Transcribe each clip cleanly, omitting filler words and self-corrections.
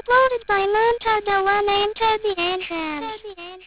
Uploaded by Montada One Enter the Entrance.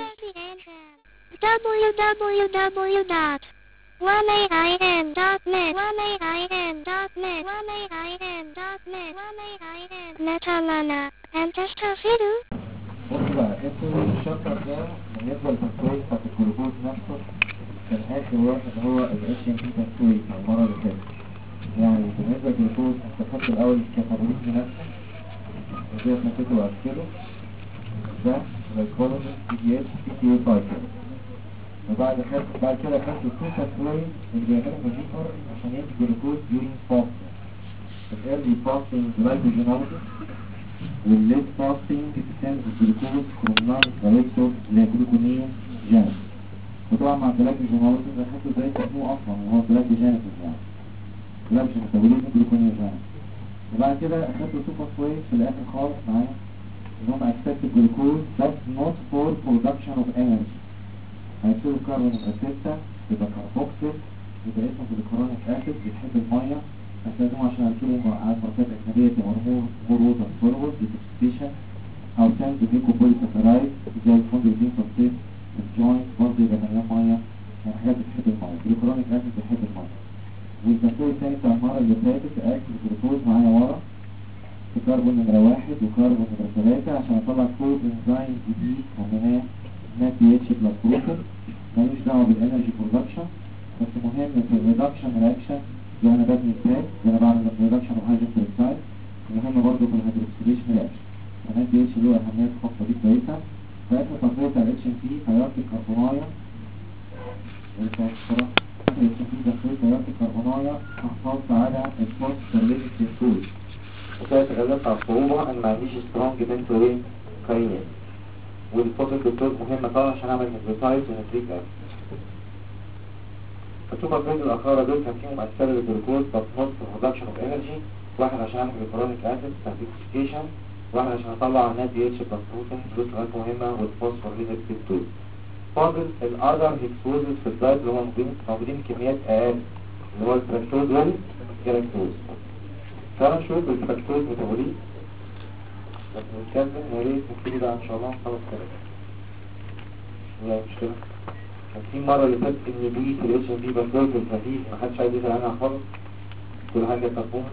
www.1ain.net Metalana and Testafidu. بص بقى انتوا الشابتر ده بالنسبه للتسويق بتاعت الجلوكوز نفسه كان اخر واحد هو الاتش ام بي تسويق المره اللي فاتت. يعني بالنسبه للجلوكوز انت خدت الاول الكاتابوليزم نفسه ازاي تنفذه واسكله ده الجلوكوز بي دي اتش بي تي اي سايكل. وبعد كده خدت التو تسويق اللي بيعملوا ميجيكر عشان يدي جلوكوز ديورينج فاستنج. الايرلي فاستنج جلايكوجينوزيس والليت فاستنج بتساند الجلوكوز كرومنال كاليكسوس لجلوكونين جانس. وطبعا مع الجلايكوجينوزيس اخدته ازاي تسموه اصلا وهو جلايكوجينيسيس يعني جلايكوجين ميتابوليزم جلوكونين جانس. وبعد كده اخدته سوبر سويت في الاخر خالص معايا انهم اكسبت الجلوكوز بس نوت فور برودكشن اوف انرجي. هيكتبوا كاربون نمرة 6 يبقى كاربوكسيل يبقى اسمه جلوكرونيك اسيد بيحب الميه بس لازم عشان هنكتبه على مركبات اجنبيه تبقى مور ووتر سولوبل ديتوكسيفيكيشن او ساند جلوكوبوليساكرايد زي الفوندوتين فوسفيت الجوينت برضه يبقى مليان ميه يعني حاجات بتحب الميه. جلوكرونيك اسيد بيحب الميه. والتسويق الثاني بتاع المره اللي فاتت اكل الجلوكوز معايا ورا في كربون نمرة 1 وكربون نمرة 3 عشان اطلع كود انزيم جديد سميناه نات بي اتش بلس بروتين ملوش دعوه بالانرجي برودكشن بس مهم في الريدكشن رياكشن زي انا ببني ستاك زي انا بعمل ريدكشن اوف هيدروجين بيروكسيد ومهم برضه في الهيدروكسيليشن رياكشن. النات بي اتش له اهميه خاصه دي كويسه. في اخر تصفيه بتاع الاتش ام بي تيارات الكربونايه الاتش ام بي دخلت تيارات الكربونايه تحصلت على الفوسفوريليك سينثوز وكانت غلبت على الصعوبه ان ما عنديش سترونج بنتوين كاينين. والفوسفوريك سينثوز مهمه طبعا عشان اعمل نيوكليوتايد ونتريك اسيد. السوبر فيز الاخيره دول كان فيهم اثار الجلوكوز بس نوت برودكشن اوف انرجي. واحد عشان اعمل جلوكرونيك اسيد سنتيفيكيشن واحد عشان اطلع النات بي اتش بلس بروتين فلوس غير مهمه والفوسفوريليك سينثوز. فاضل الاذر هيكسوزز في الدايت اللي هم موجودين بكميات اقل اللي هو الفراكتوز والجلاكتوز. تعالوا نشوف الفراكتوز ميتابوليت بس نتكلم يا ريت نبتدي بقى ان شاء الله نخلص كلام. لا مشكله كان في مرة اللي فاتت ان بي في الاتش ام بي بكتيريا الخفيف محدش عايز يسأل عنها خالص كل حاجة تفهمها.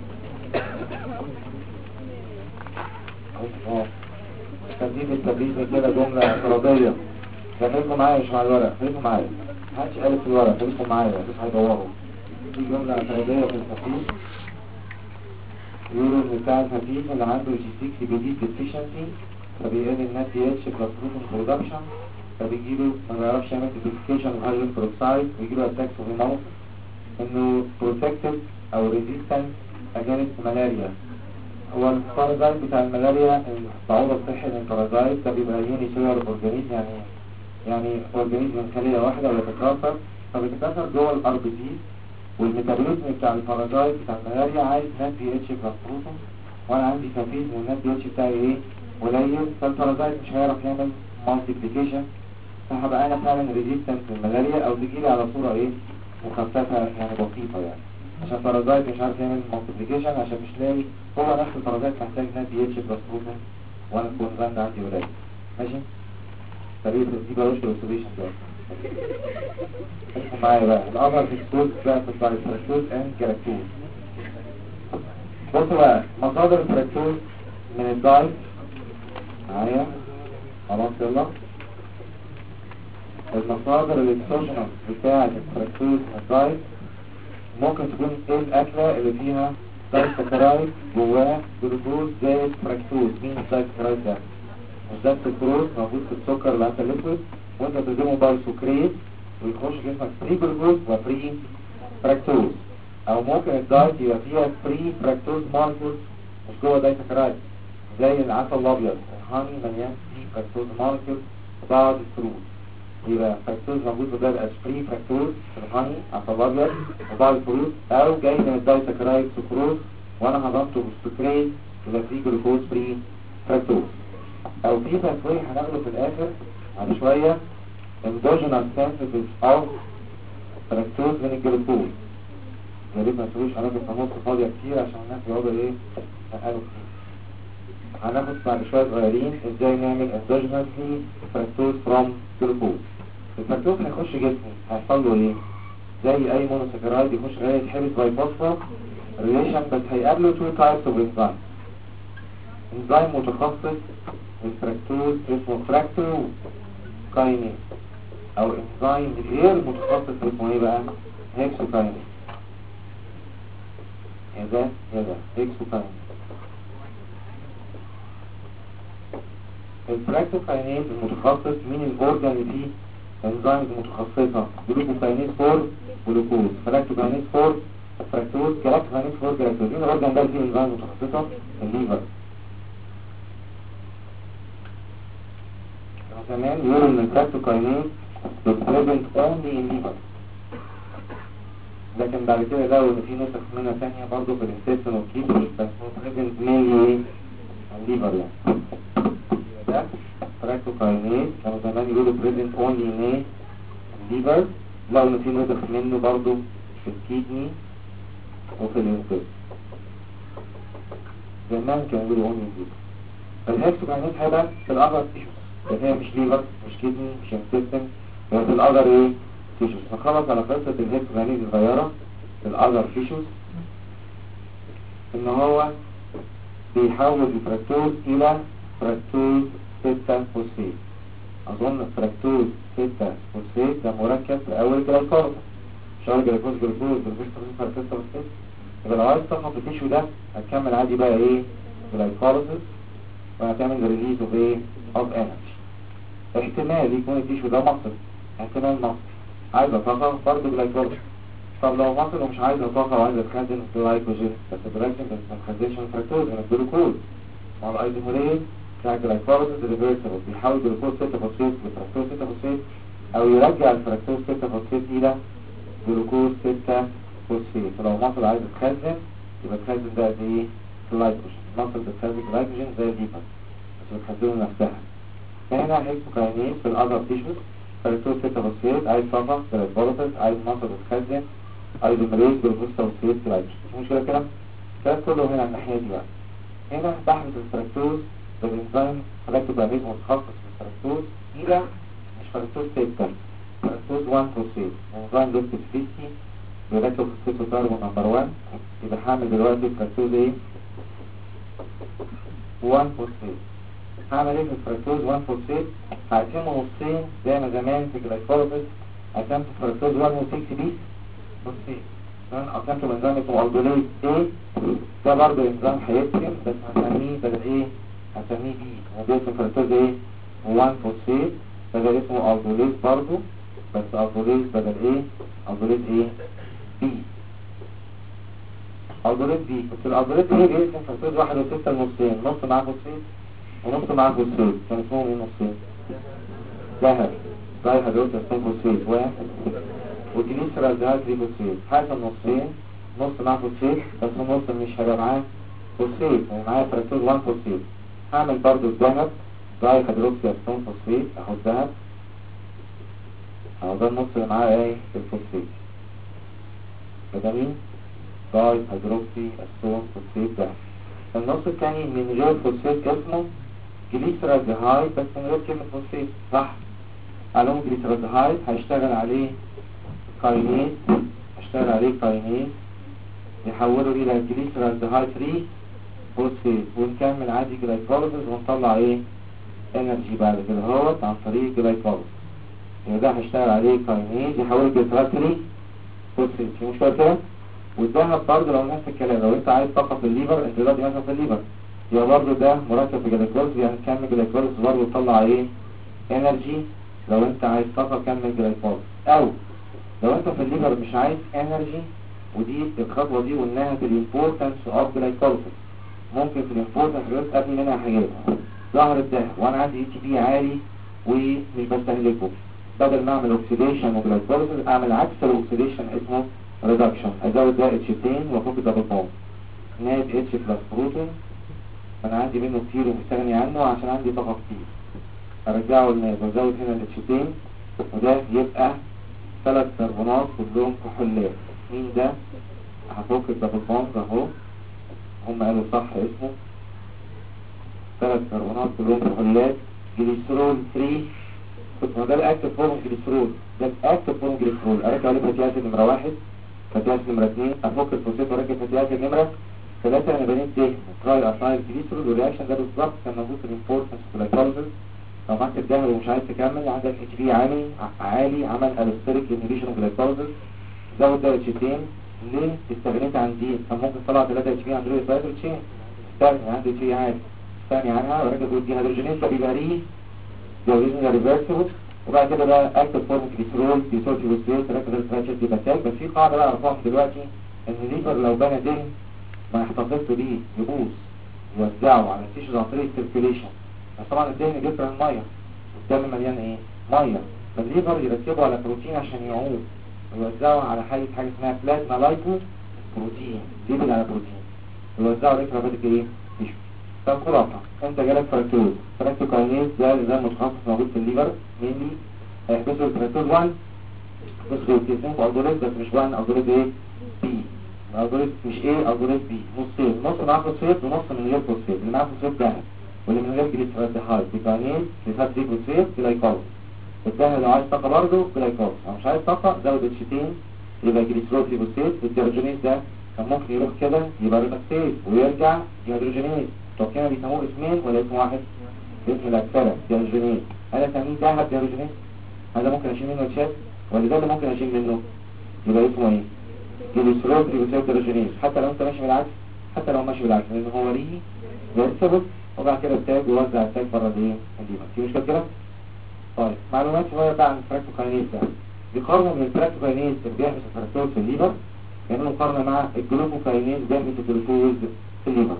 كان دي في التبريد كده جملة اعتراضية. خليكم معايا مش مع الورق خليكم معايا محدش قال في الورق خليكم معايا مش هيدوروا. دي جملة اعتراضية في الخفيف يقولوا ان بتاع الخفيف اللي عنده جي 6 جديد ديفيشنسي فبيقل النات دي اتش بلس بروتين برودكشن فبيجيله ما بيعرفش يعمل ديفيكيشن اوف هيدروجين بيروكسيد ويجيله اتاكس اوف هيموس انه بروتكتيف او ريزيستنت اجينست ملاريا. هو البارازايت بتاع الملاريا التعوض الصحي للبارازايت ده بيبقى يوني سيلر اورجانيزم يعني اورجانيزم من خليه واحده ويتكاثر فبيتكاثر جوه الار بي سي والميتابوليزم بتاع البارازايت بتاع الملاريا عايز نات بي اتش بلس بروتين وانا عندي خفيف والنات بي اتش بتاعي ايه قليل فالبارازايت مش هيعرف يعمل مالتيبليكيشن فهبقى انا فعلا ريزيستنت للملاريا او تجيلي على صورة ايه مخففة يعني بسيطة يعني عشان البارازايت مش عارف يعمل مالتيبليكيشن عشان مش لاقي هو نفس البارازايت محتاج نات بي اتش بلس بروتين وانا الكونزاند عندي قليل ماشي. طريقة دي بلاش الاوكسيديشن ده اسمعوا معايا بقى الامر في السود بقى في الفراكتوز اند جلاكتوز. بصوا بقى مصادر الفراكتوز من الدايت معايا خلاص يلا. المصادر الاكسوجينوس بتاعة الفراكتوز الدايت ممكن تكون ايه الاكلة اللي فيها دايسكرايد جواه جلوكوز زائد فراكتوز. مين الدايسكرايد ده؟ مش ده السكروز موجود في السكر اللي انت الليكويد وانت بتديمه بايسوكريت ويخش جسمك فري جلوكوز وفري فراكتوز. او ممكن الدايت يبقى فيها فري فراكتوز مولكيولز مش جوه دايسكرايد زي العسل الابيض الهاني مليان فري فراكتوز مولكيولز بعض الفروت يبقى فراكتوز موجود في ده فري فراكتوز في الهاني عسل ابيض وبعض الفروت او جاي من الدايسكرايد سكروز وانا هضمته بالسكريت يبقى فري جلوكوز فري فراكتوز. او في تسويق هناخده في الاخر على شوية endogenous synthesis of فراكتوز من الجلوكوز. يا ريت ما تقولوش هناخد في نص فاضية كتير عشان الناس يقعدوا ايه يسألوا كتير. هناخد بعد شويه صغيرين ازاي نعمل اندوجينسلي فركتوز فروم جلوكوز. الفركتوز هيخش جسمي هيحصل له ايه؟ زي اي مونوساكرايد يخش غير يتحبس باي فوسفور ريليشن، بس هيقابله تو تايبس اوف انزيم. انزيم متخصص للفركتوز اسمه فراكتو كاينيز، او انزيم غير متخصص اسمه ايه بقى؟ هيكسوكاينيز. يا ده هيكسوكاينيز. الفراكتوكاينيز المتخصص من الاورجان اللي فيه انزيمز متخصصه جلوكوكاينيز فور جلوكوز، فراكتوكاينيز فور فراكتوز، جلاكتوكاينيز فور جلاكتوز. مين الاورجان ده اللي فيه انزيمز متخصصه؟ الليفر. كمان يقولوا ان الفراكتوكاينيز بتبريزنت اونلي ان ليفر، لكن بعد كده لقوا ان في نسخ منها ثانيه برضه في الانتستين والكيدني، بس بريزنت مينلي الليفر يعني. ده فراكتوكاينيز كانوا زمان يقولوا بريزنت اونلي ان الليفر، لقوا ان في نسخ منه برضه في الكيدني وفي الانتستين. زمان كانوا يقولوا اونلي الليفر. الهيكسوكاينيز هيبقى في الاذر تيشوز، بس هي مش ليفر مش كيدني مش انتستين، هي في الاذر ايه؟ تيشوز. نخلص على قصه الهيكسوكاينيز الصغيره في الاذر تيشوز، ان هو بيحول الفركتوز الى فركتوز 6 فوسفيت. اظن فركتوز 6 فوسفيت ده مركب في اول جلايكوز، مش اول جلايكوز جلوكوز فركتوز 6 فوسفيت. يبقى لو عايز تفهم التيشو ده هتكمل عادي بقى ايه؟ جلايكوليسيس، وهتعمل ريليز اوف ايه؟ اوف انرجي. احتمال يكون التيشو ده مصل، احتمال مصل عايز طاقه برضه جلايكوليسيس. طب لو مصل ومش عايز طاقه وعايز تخزن جلايكوجين، بس الجلايكوجين ما تخزنش من الفركتوز من الجلوكوز، مع الايزوميريز بتاع الجلايكوليسيس ريفرسبل بيحول جلوكوز 6 فوسفيت لفركتوز 6 فوسفيت، او يرجع الفركتوز 6 فوسفيت الى جلوكوز 6 فوسفيت. فلو مصل عايز تخزن يبقى تخزن ده قد ايه؟ جلايكوجين. مصل بتخزن جلايكوجين زي الليفر بس بتخزنه نفسها. فهنا هيكسوكاينيز في الاذر تيشوز فركتوز 6 فوسفيت عايز طاقه جلايكوليسيس، عايز مصل بتخزن ايزوميريز جلوكوز 6 فوسفيت جلايكوجين. مش مشكله كده؟ الكلام كله هنا على الناحيه دي بقى. هنا بحث الفركتوز بالانزيم فراكتوكاينيز متخصص في الفركتوز الى مش فركتوز 6، فركتوز 1 فوسفيت. انزيم له سبيسيفيتي بيركب فوسفيت كاربون نمبر 1، يبقى هعمل دلوقتي فركتوز ايه؟ 1 فوسفيت. هعمل ايه في الفركتوز 1 فوسفيت؟ هقسمه نصين زي ما زمان في جلايكوليسيس قسمت الفركتوز 1 و 6 بيس فوسفيت. قسمته بانزيم اسمه الدوليز ايه، ده برضه انزيم هيقسم بس هسميه بدل ايه؟ هسميه بي. موجود في الفركتوز ايه؟ 1 فوسفيت بدل اسمه الدوليز برضه، بس الدوليز بدل ايه؟ الدوليز ايه؟ بي. الدوليز بي. بس الالدوليز ايه بيقسم فركتوز 1 و 6 لنصين، نص معاه فوسفيت ونص معاه فوسفيت. كان اسمهم ايه نصين؟ ذهب داي هيدروكسي اسمه فوسفيت وجليسرال دهيدرو فوسفيت. حاجه النصين نص معاه فوسفيت بس النص مش هيبقى معاه فوسفيت، يعني معايا فركتوز 1 فوسفيت. هعمل برضو الذهب داي هيدروكسي اسمه فوسفيت، اهو الذهب اهو ده النص اللي معاه ايه؟ الفوسفيت. ده مين؟ داي هيدروكسي اسمه فوسفيت ده. النص الثاني من غير فوسفيت اسمه جليسرال دهايد بس من غير كلمة فوسفيت، صح؟ علوم جليسرال دهايد هيشتغل عليه كاينيز، هيشتغل عليه كاينيز يحوله الى جليسرال دهايد 3 فوسفيت، ونكمل عادي جلايكوليسيس ونطلع ايه؟ انرجي بعد كده اهوت عن طريق جلايكوليسيس. يعني ده هيشتغل عليه كاينيز يحوله جليسرال 3 فوسفيت. في مشكلة كده؟ والذهب برضه لو نفس الكلام، لو انت عايز طاقة في الليفر انت دلوقتي مثلا في الليفر يبقى برضه ده مركب في جلايكوليسيس، يعني كمل جلايكوليسيس برضه تطلع ايه؟ انرجي. لو انت عايز طاقة كمل جلايكوليسيس. او لو انت في الليفر مش عايز انرجي، ودي الخطوة دي قلناها في الامبورتنس اوف جلايكوليسيس، ممكن في الامبورتنس قبل منها حاجات ظهر الذهب وانا عندي اي تي بي عالي ومش بستهلكه، بدل ما اعمل اوكسيديشن وجلايكوليسيس اعمل عكس الاوكسيديشن اسمه ريدكشن، ازود ده اتشتين وافك دبل بوند ناد اتش بلس بروتون، انا عندي منه كتير ومستغني عنه عشان عندي طاقه كتير، ارجعه للناد وازود هنا الاتشتين، وده يبقى 3 كربونات كلهم كحولات. مين ده؟ هفك الدبل بوند اهو، هم قالوا صح اسمه 3 كربونات كلهم كحوليات، جليسرول 3. ما ده الاكتف فورم جليسرول، ده الاكتف فورم جليسرول. ارجع عليه فاتي اسيد نمره 1، فاتي اسيد نمره 2، افك الفوسفات واركب فاتي اسيد نمره 3. انا بنيت ده تراي افايل جليسرول، والرياكشن ده بالظبط كان موجود في الامبورتنس جلايكوليسيس. لو معاك الدهب ومش عايز تكمل، عندك اتش بي عالي عمل الستريك انهبيشن جلايكوليسيس، زود ده اتشتين. ليه استغنيت عن دي؟ كان ممكن طلع 3 اتش بي عند روي فايبر تشين، استغني عندي اتش بي عالي، استغني عنها وركب الدي هيدروجينيز ده بيبقى جوزين ريفرسبل. وبعد كده بقى اكتف فورم جليسرول ديسولفي وستريت ركب الفراتشر دي بتاعك. بس في قاعده بقى ارفعهم دلوقتي، ان الليفر لو بنى دهن ما يحتفظش بيه يبوظ، يوزعه على التيشوز عن طريق السيركيوليشن. بس طبعا الدهن بيكره الميه، الدم مليان ايه؟ ميه. فالليفر يركبه على بروتين عشان يعوم ويوزعه على حاجه اسمها بلازما لايبو بروتين، ليبل على بروتين، ويوزعه ريتراباتيك ايه؟ تيشو. طب خلاصه انت جالك فركتوز، فركتوكاينيز ده متخصص موجود في الليفر مينلي، هيحبسوا الفركتوز 1 بس بيتقسموا في الجوريز، بس مش 1 الجوريز ايه؟ بي. الجوريز مش ايه؟ الجوريز بي، نصين، نص معاه فوسفات ونص من غير فوسفات. اللي معاه فوسفات دهن، واللي من غير جليسرالديهايد بيكاينيز جليسرال فوسفات جلايكوز. الدهن لو عايز طاقه برضه جلايكوز، لو مش عايز طاقه زود اتشتين يبقى جليسرول فوسفات. الديهيدروجينيز ده كان ممكن يروح كده يبقى ريلاكسيز ويرجع ديهيدروجينيز. طب كانوا بيسموه اسمين ولا اسم واحد؟ اسم الاكثره ديهيدروجينيز. انا اسميه دهب ديهيدروجينيز، هذا ممكن اشيل منه الشات ولا ده اللي ممكن اشيل منه؟ يبقى اسمه ايه؟ جليسرول فوسفات ديهيدروجينيز. حتى لو انت ماشي بالعكس، حتى لو ماشي بالعكس، لان هو ليه ريفرسبل. وبعد كده التاج ووزع التاج بره الايه؟ الليفر. في مشكله كده؟ طيب معلومات شويه بقى عن الفراكتوكاينيز ده. بيقارنوا من الفراكتوكاينيز اللي بيحبس الفركتوز في الليفر، يعملوا مقارنه مع الجلوكوكاينيز بيحبس الجلوكوز في الليفر.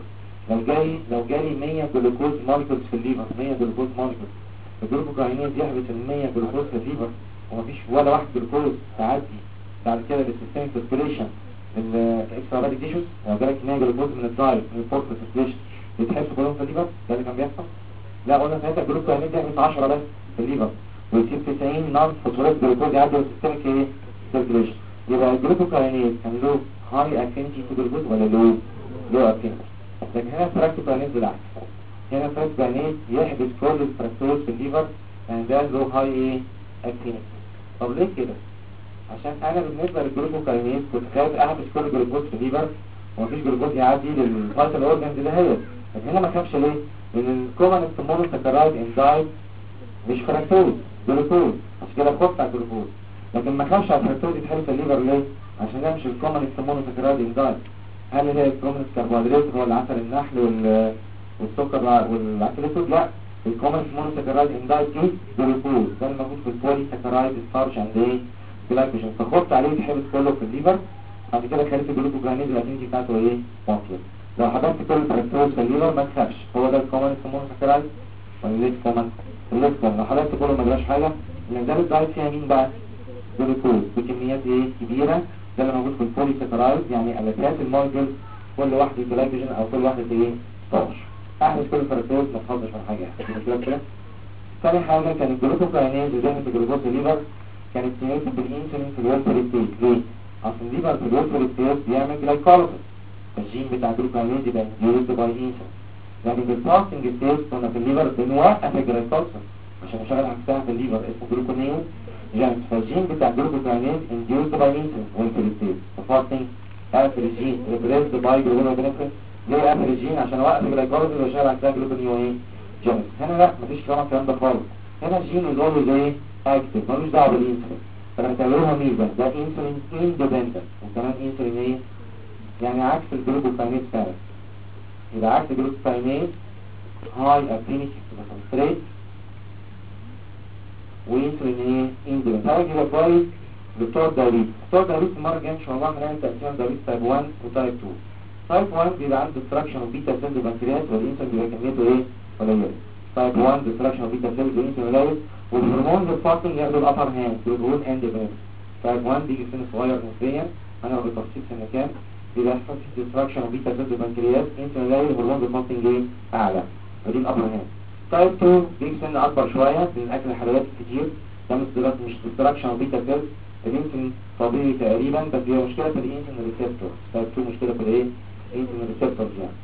لو جالي 100 جلوكوز مولكيولز في الليفر، 100 جلوكوز مولكيولز، الجلوكوكاينيز يحبس ال 100 جلوكوز في الليفر، ومفيش ولا واحد جلوكوز تعدي بعد كده للسيستميك سيركيوليشن الاكسترا بادي تيشوز. لو جالك 100 جلوكوز من الدايت من البورتال سيركيوليشن يتحبسوا كلهم في الليفر، ده اللي كان بيحصل. لا قلنا ساعتها الجلوكوكاينيز يحبس 10 بس في الليفر، ويسيب 90 نون فوسفوريت جلوكوز يعدي السيستميك ايه؟ سيركيوليشن. يبقى الجلوكوكاينيز كان له هاي افينيتي تو جلوكوز ولا لو افينيتي؟ لكن هنا الفراكتوكاينيز بالعكس، هنا الفراكتوكاينيز يحبس كل الفركتوز في الليفر، يعني ده له هاي ايه؟ افينيتي. طب ليه كده؟ عشان انا بالنسبه للجلوكوكاينيز كنت خايف احبس كل الجلوكوز في الليفر ومفيش جلوكوز يعدي للفايتال اورجانز اللي هي. لكن هنا ما خافش ليه؟ لان الكومن مونوساكرايد انزايم مش فركتوز، جلوكوز، عشان كده خفت على الجلوكوز. لكن ما خافش على الفركتوز يتحبس في الليفر ليه؟ عشان ده مش الكومن مونوساكرايد انزايم. هل هي الكومن كربوهيدرات هو العسل النحل والسكر والعسل الاسود؟ لا، الكومن مونوساكرايد انزايم دي جلوكوز، ده الموجود في البولي ساكرايد ستارش عند ايه؟ جلايكوجين. فخفت عليه يتحبس كله في الليفر، بعد كده خليت الجلوكوجينيز الافينيتي بتاعته ايه؟ واطيه. لو حضرت كل الفركتوز في الليفر ما تخافش، هو ده الكومن مونوساكرايد ولا ليه كومن؟ الليكتر. لو حضرت كله ما جراش حاجه، لان ده الدايت فيها مين بقى؟ جلوكوز بكميات ايه؟ كبيره، ده اللي موجود في البولي ساكرايد، يعني الاساس المولكيولز كل واحده جلايكوجين او كل واحده ايه؟ ستارش. احبس كل الفركتوز ما تحافظش على حاجه يعني كده. ثاني حاجه كان الجلوكوكاينيز وزي الجلوكوز الليفر كانت سيميليتد بالانسولين في الويلفر ستيت. ليه؟ اصل الليفر في الويلفر ستيت بيعمل جلايكوليسيس، الجين بتاع الجلوكوكاينيز يبقى انديوزد باي انسولين. لكن في الفاستنج ستيت كنا في الليفر بنوقف الجلايكوليسيس عشان نشغل عكسها في الليفر اسمه جلوكونيو جانس. فالجين بتاع الجلوكوكاينيز انديوزد باي انسولين ويلفر ستيت. الفاستنج قافل الجين ريبريسد باي جلوكونيوجينيسيس. ليه قافل الجين؟ عشان اوقف الجلايكوليسيس واشغل عكسها جلوكونيو ايه؟ جانس. هنا لا، مفيش الكلام ده خالص. هنا الجين يظل زي اكتف، ملوش دعوه بالانسولين. فنعتبرها ميزه، ده انسولين اندبندنت، وكمان انسولين ايه؟ يعني عكس الجلوكوكاينيز فعلا. يبقى عكس الجلوكوكاينيز هاي افينيتي تو سبستريت وانسولين ايه؟ اندبندنت. تعالى كده كويس بتوع الدايبيتس. بتوع الدايبيتس المره الجايه ان شاء الله هنعمل تقسيم دايبيتس تايب 1 وتايب 2. تايب 1 بيبقى عنده ديستراكشن اوف بيتا سيلز بنكرياس، والانسولين بيبقى كميته ايه؟ قليله. تايب 1 ديستراكشن اوف بيتا سيلز والانسولين قليل، والهرمونز الفاستنج ياخدوا الابر هاند والهرمون اندبندنت. تايب 1 بيجي سن صغير نسبيا، انا بالتفصيل سنه كام، يبقى يحصل في ديستراكشن اوف بيتا سيلز بنكرياس، انسولين قليل، هرمونز الفاستنج ايه؟ اعلى، ودي الابر هاند. تايب 2 بيجي سن اكبر شويه من اكل الحلويات الكتير، ده مش ديستراكشن اوف بيتا سيلز، الانسولين طبيعي تقريبا، بس هي مشكله في الانسولين ريسبتور. تايب 2 مشكله في الايه؟ الانسولين ريسبتورز يعني.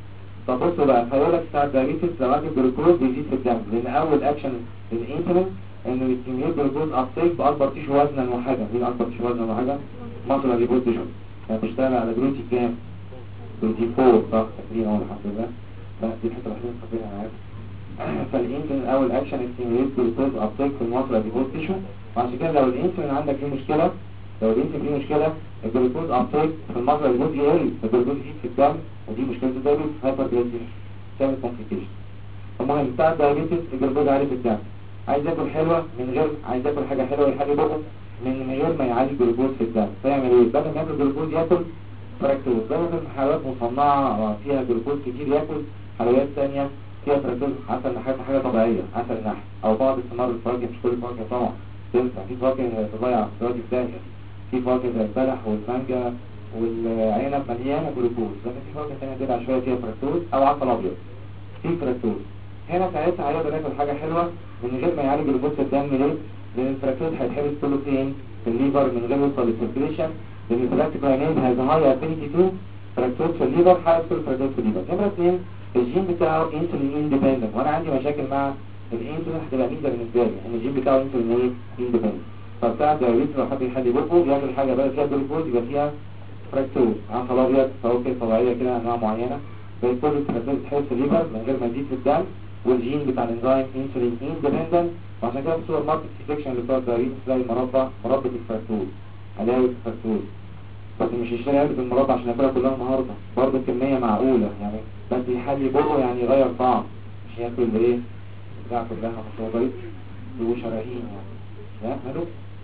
طب بصوا بقى هيقول لك بتاع الدايابيتس لو اكل جلوكوز بيزيد في الدم، لان اول اكشن للانسولين انه بيستيميوليت جلوكوز ابتيك باكبر تيشو وزنا وحاجه. مين اكبر تيشو وزنا وحاجه؟ مصر اللي تيشو. يعني بيشتغل على جلوتي كام؟ جلوتي 4 صح؟ فاكرين اهو الحمد لله. دي الحته الوحيده اللي فاكرينها انا عارف. فالانسولين اول اكشن يستيميوليت جلوكوز ابتيك في المصر اللي تيشو، وعشان كده لو الانسولين عندك فيه مشكله، لو الانسولين فيه مشكله الجلوكوز ابتيك في المصر اللي يقل، الجلوكوز يزيد في الدم، ودي مشكله الدايابيتس هايبرجلايسيميا تعمل كومبليكيشن. المهم بتاع الدايابيتس الجلوكوز عالي في الدم، عايز ياكل حلوه من غير، عايز ياكل حاجه حلوه يحلي بقه من غير ما يعالج الجلوكوز في الدم، فيعمل ايه؟ بدل ما ياكل جلوكوز ياكل فركتوز، بدل ما ياكل حلويات مصنعه فيها جلوكوز كتير ياكل حلويات ثانيه فيها فركتوز. عسل نحل حاجه طبيعيه، عسل نحل او بعض الثمار الفواكه، مش كل الفواكه طبعا تنفع، في فواكه تضيع دلوقتي في داهيه، في فواكه زي البلح والمانجا والعنب مليانه جلوكوز، لكن في فواكه ثانيه تبقى شويه فيها فركتوز او عسل ابيض في فركتوز. هنا ساعتها هيقدر ياكل حاجه حلوه من غير ما يعالج الجلوكوز في الدم. ليه؟ لان الفركتوز هيتحبس كله فين؟ في الليفر من غير يوصل للسيركيليشن، لان الفراكتوكاينيز هاز هاي افينيتي تو فركتوز في الليفر، حابس كل الفركتوز في الليفر. نمره 2 الجين بتاعه انسولين اندبندنت، وانا عندي مشاكل مع الانسولين هتبقى ميزه بالنسبه لي ان الجين بتاعه انسولين ايه؟ اندبندنت. فبتاع الدايابيتس لو حد يحلي بقه ياكل حاجه بقى فيها جلوكوز يبقى فيها فركتوز، عسل ابيض، فواكه طبيعيه كده انواع معينه، زي كل الفركتوز بتحبس في الليفر من غير ما يزيد في الدم، والجين بتاع الانزيم انسولين اندبندنت. وعشان كده في السوبر ماركت سيكشن اللي بتاع الدايابيتس تلاقي مربى الفركتوز، علاوه الفركتوز، بس مش يشتري علبة المربى عشان ياكلها كلها النهارده، برضه كمية معقولة يعني، بس يحلي بقه يعني يغير طعم، مش ياكل ايه بتاع كلها مش هو ضريب وشرايين يعني. ها مالو؟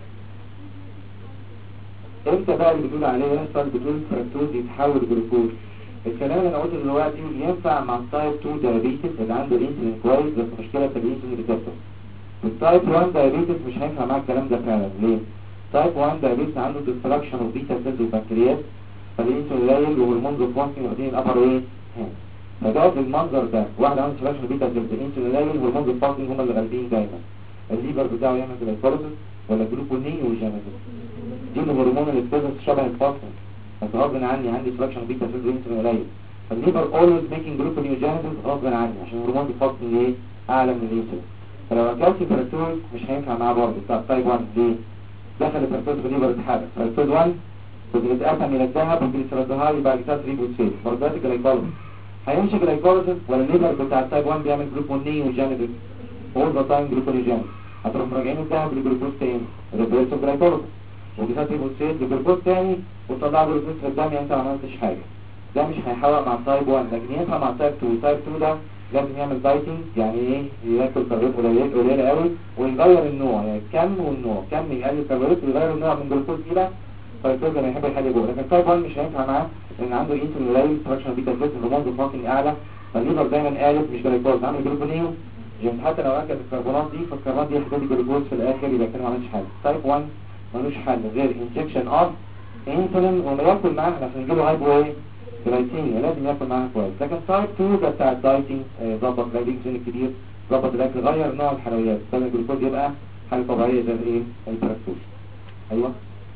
امتى بقى اللي بتقول عليه يحصل بتقول فركتوز يتحول جلوكوز؟ الكلام اللي انا قلته دلوقتي ينفع مع التايب 2 دايابيتس اللي عنده انسولين كويس بس مشكلة في الانسولين ريسبتور. التايب 1 دايابيتس مش هينفع معاه الكلام ده فعلا. ليه؟ تايب 1 دايابيتس عنده ديستراكشن اوف بيتا سيلز وبنكرياس، فالانسولين قليل وهرمون الفاستنج واخدين الابر ايه؟ فده بالمنظر ده واحد عنده ديستراكشن بيتا سيلز، الانسولين قليل وهرمون الفاستنج هم اللي غالبين دايما. الليفر بتاعه يعمل جلايكوليسيس ولا جلوكونيوجينيسيس، دي الهرمون اللي بتظهر شبه الفاستنج، بس غصب عني عندي ديستراكشن بيتا سيلز وانسولين قليل، فالليفر اولويز ميكينج جلوكونيوجينيسيس غصب عني عشان هرمون الفاستنج ايه؟ اعلى من الانسولين. فلو اكلت فركتوز مش هينفع معاه برضه بتاع تايب 1. ليه؟ دخل الفركتوز في الليفر اتحرق، فركتوز 1 بتتقسم الى الذهب وبيتردها يبقى جلوكوز ريبوسفيت، برضه جلايكوليسيس هيمشي جلايكوليسيس ولا الليفر بتاع التايب 1 بيعمل جلوكونيوجينيسيس اول ذا تايم جلوكونيوجينيسيس، هتروح مراجعين الذهب لجلوكوز تاني ريفيرس جلايكوليسيس وجلوكوز ريبوسفيت لجلوكوز تاني وتطلع جلوكوز في الدم، انت ما عملتش حاجه. ده مش هيحاول مع التايب 1، لكن ينفع مع التايب 2. التايب 2 ده لازم يعمل دايتنج، يعني ايه؟ ياكل كربوهيدرات قليله قوي ويغير النوع، يعني الكم والنوع، كم يقلل كربوهيدرات ويغير النوع من جلوكوز الى فركتوز لما يحب يحلي جوه. لكن تايب 1 مش هينفع معاه لان عنده انسولين قليل، تراكشن بيتا سيلز، هرمون فاستنج اعلى، فالليفر دايما قالب مش جلوكوز، عامل جلوكونيو يعني حتى لو اكل الكربونات دي فالكربونات دي هتدي جلوكوز في الاخر، يبقى كده ما عملش حاجه. تايب 1 ملوش حل غير انجكشن اوف انسولين وما ياكل معاه عشان يجيله هايبو ايه؟ جلايسيميا، لازم ياكل معاها كويس. لكن تايب 2 ده بتاع الدايتنج، ظبط الانسولين الكبير، ظبط الاكل، غير نوع الحلويات، خلي الجلوكوز يبقى حاجه طبيعيه زي الايه؟ الفركتوز. ايوه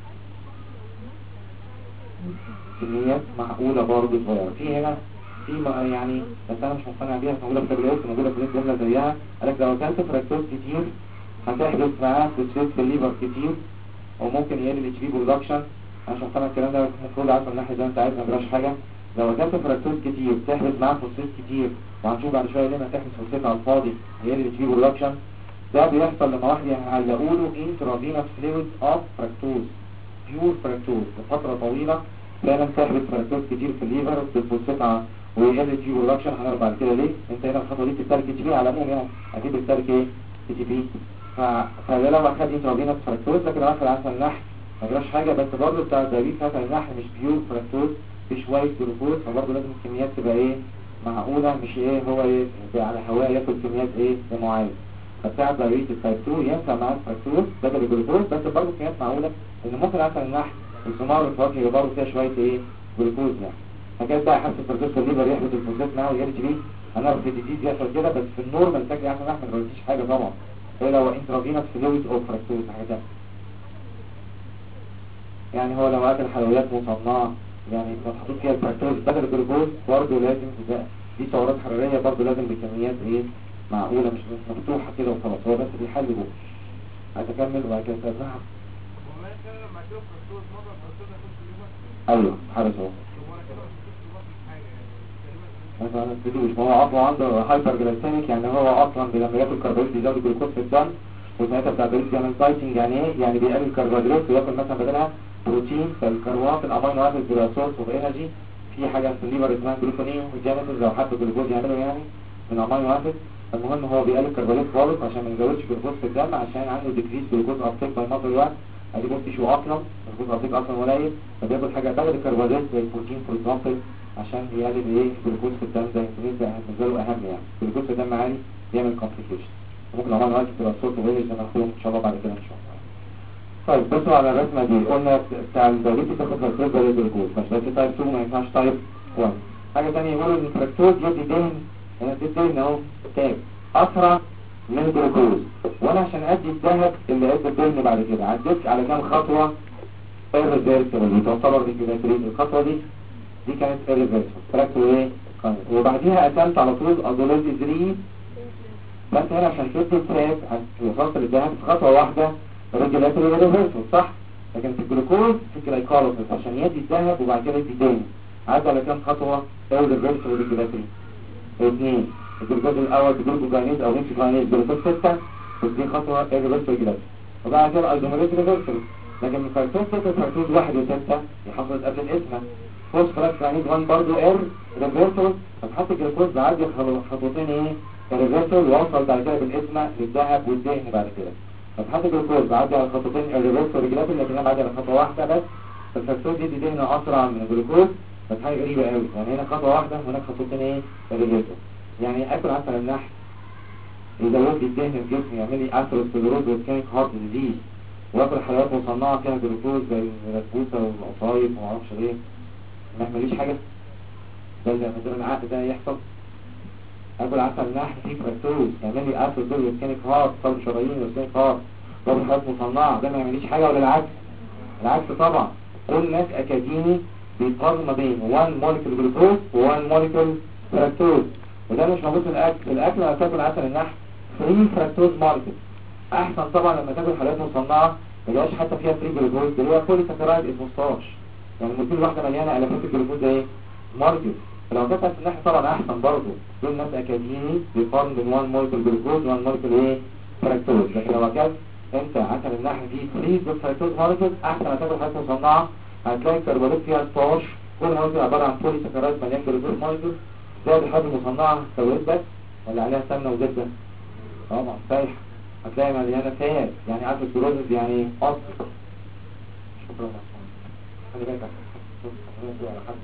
كميات معقوله برضه صغيره. في هنا في يعني بس انا مش مقتنع بيها، موجوده في التابلت، موجوده في الجمله زيها، قال لك لو اكلت فركتوز كتير هتحدث معاه فوسفات في الليفر كتير وممكن يقلل الاتش بي برودكشن. انا مش مقتنع الكلام ده، المفروض عارف الناحيه زي ما انت عايز ما يجراش حاجه. لو اكلت فركتوز كتير تحبس معاه فوسفات كتير، وهنشوف بعد شويه ليه ما تحبس فوسفات على الفاضي يقلل الاتش بي برودكشن. ده بيحصل لما واحد يعلقوا له انترافينوس فلويد اوف فركتوز بيور فركتوز لفتره طويله، فعلا تحبس فركتوز كتير في الليفر بالفوسفات ويقلل الاتش بي برودكشن. هنعرف بعد كده ليه. انت هنا الخطوه دي بتستهلك اتش بي على العموم، يعني اكيد بتستهلك ايه؟ اتش بي. فده لو اخد انترافينوس فركتوز، لكن لو اخد عسل النحل ما جراش حاجه، بس برضه بتاع الدايابيتس عسل النحل مش بيور فركتوز، في شويه جلوكوز، فبرضه لازم الكميات تبقى ايه؟ معقوله، مش ايه هو ايه على هواه ياكل كميات ايه معينه. فبتاع الدايابيتس تايب 2 ينفع معاه الفركتوز بدل الجلوكوز، بس برضه كميات معقوله، لان ممكن عسل النحل الثمار والفواكه يبقى برضه فيها شويه ايه؟ جلوكوز يعني. فكده بقى حاسس الفركتوز في الليفر يحبس الفوسفات معاه ويجري بيه، هنعرف في الديزيز يحصل كده، بس في النورمال تاكل عسل النحل ما جربتيش حاجه طبعا، ايه لو انترافينوس فلويد او فركتوز حاجه ثانيه. يعني هو لو اكل حلويات مصنعه يعني محطوط فيها الفركتوز بدل الجلوكوز برضه لازم دي سعرات حراريه برضه لازم بكميات ايه معقوله، مش مفتوحه كده وخلاص، هو بس بيحل جوه. هتكمل وبعد كده تزرعها. ايوه حارس اهو. مثلا الفلوس ما هو عضله عنده هايبر جلايسيميك، يعني هو اصلا لما ياكل كربوهيدرات بيزود الجلوكوز في الدم، وساعتها بتاع البريد بيعمل دايتنج. يعني ايه؟ يعني بيقلل الكربوهيدرات وياكل مثلا بدلها بروتين. فالكربوهيدرات الامينو اسيد بيبقى سورس اوف انرجي. في حاجه في الليفر اسمها جلوكونيوم جينيسيس، لو حد جلوكوز يعمله يعني من امينو اسيد. المهم هو بيقلل الكربوهيدرات خالص عشان ما يزودش جلوكوز في الدم، عشان عنده ديكريس جلوكوز ابتيك باي مدى الوقت. ادي بص شو اصلا الجلوكوز ابتيك اصلا قليل، فبياكل حاجه بدل الكربوهيدرات زي البروتين فور اكزامبل عشان يقلل ايه الجلوكوز في الدم. زي الانسولين ده بالنسبه له اهم، يعني الجلوكوز في الدم عالي بيعمل كومبليكيشن. ممكن امينو اسيد تبقى صوت وغير زي ما هنقول ان شاء الله بعد كده ان شاء الله. طيب بصوا على الرسمه دي، قلنا بتاع الدايبيتي تاخد فركتوز ولا جلوكوز، مش بس تايب 2 ما ينفعش تايب 1. حاجه ثانيه يقولوا ان الفركتوز يدي دهن، انا اديت دهن اهو تاج اسرع من الجلوكوز، وانا عشان ادي الذهب اللي ادى الدهن بعد كده عديت على كام خطوه irreversible، دي تعتبر ريجولاتوري. الخطوه دي كانت irreversible فركتور ايه كانت، وبعديها قسمت على طول ادولوزي 3. بس هنا عشان تدي التاج وصلت للذهب في خطوه واحده ريجولاتوري irreversible صح. لكن في الجلوكوز في الجلايكوليسيس عشان يدي الذهب وبعد كده يدي دهن عدى على كام خطوه irreversible ريجولاتوري 2. الجلوكوز الاول بجلوكوجينيز او ميكسوجينيز جلوكوز 6، ودي خطوه irreversible ريجولاتوري، وبعد كده ايزوميريز ريفرسبل. لكن الفركتوز 6 فركتوز 1 و6 دي حصلت قبل الاسم. فوسفورس جينيز 1 برضه ريفرسبل، فتحط الجلوكوز بعد خطوتين ايه ريفرسبل، ووصل بعد كده بالاسم للذهب والدهن بعد كده. فتحط الجلوكوز بعد على خطوتين ريفرسبل ريجولاتوري، لكن بعد على خطوه واحده بس. فالفركتوز دي دهن اسرع من الجلوكوز، بس حاجه غريبه قوي، يعني هنا خطوه واحده وهناك خطوتين ايه ريفرسبل. يعني اكل عسل النحل يزود لي الدهن في جسمي، يعمل لي اثيروسكليروز وسكينك هارت ديزيز، واكل حلويات مصنعه فيها جلوكوز زي البسبوسه والقصايص وما اعرفش ايه، ما يعمليش حاجه. ده اللي مثلا العقل ده يحصل. اكل عسل نحل فيه فركتوز يعمل لي اثيروسكليروز وسكينك هارت، صلب شرايين وسكينك هارت، واكل حلويات مصنعه ده ما يعمليش حاجه، ولا العكس؟ العكس طبعا. كل ناس اكاديمي بيقارنوا ما بين 1 موليكول جلوكوز و1 موليكول فركتوز، وده مش موجود في الاكل. الاكل لما تاكل عسل النحل فري فركتوز ماركت، احسن طبعا لما تاكل حلويات مصنعه ما يبقاش حتى فيها فري جلوكوز، اللي هو بولي ساكرايد اسمه ستارش، يعني المولكيول الواحده مليانه الافات الجلوكوز ايه ماركت. فلو تاكل عسل النحل طبعا احسن برضه. دول ناس اكاديمي بيقارنوا بين 1 موليكول جلوكوز و1 موليكول ايه فركتوز. لكن لو اكلت انت عسل النحل فيه فري فركتوز ماركت، احسن ما تاكل حلويات مصنعه هتلاقي الكربوهيدرات فيها ستارش، كل مولكيول عباره عن بولي ساكرايد مليان جلوكوز ماركت. زي الحاجات المصنعه كربوهيدرات بس ولا عليها سمنه وزبده؟ طبعا سايحه، هتلاقي مليانه فات، يعني اثيروسكليروز يعني اصل. شكرا. خلي بالك على حد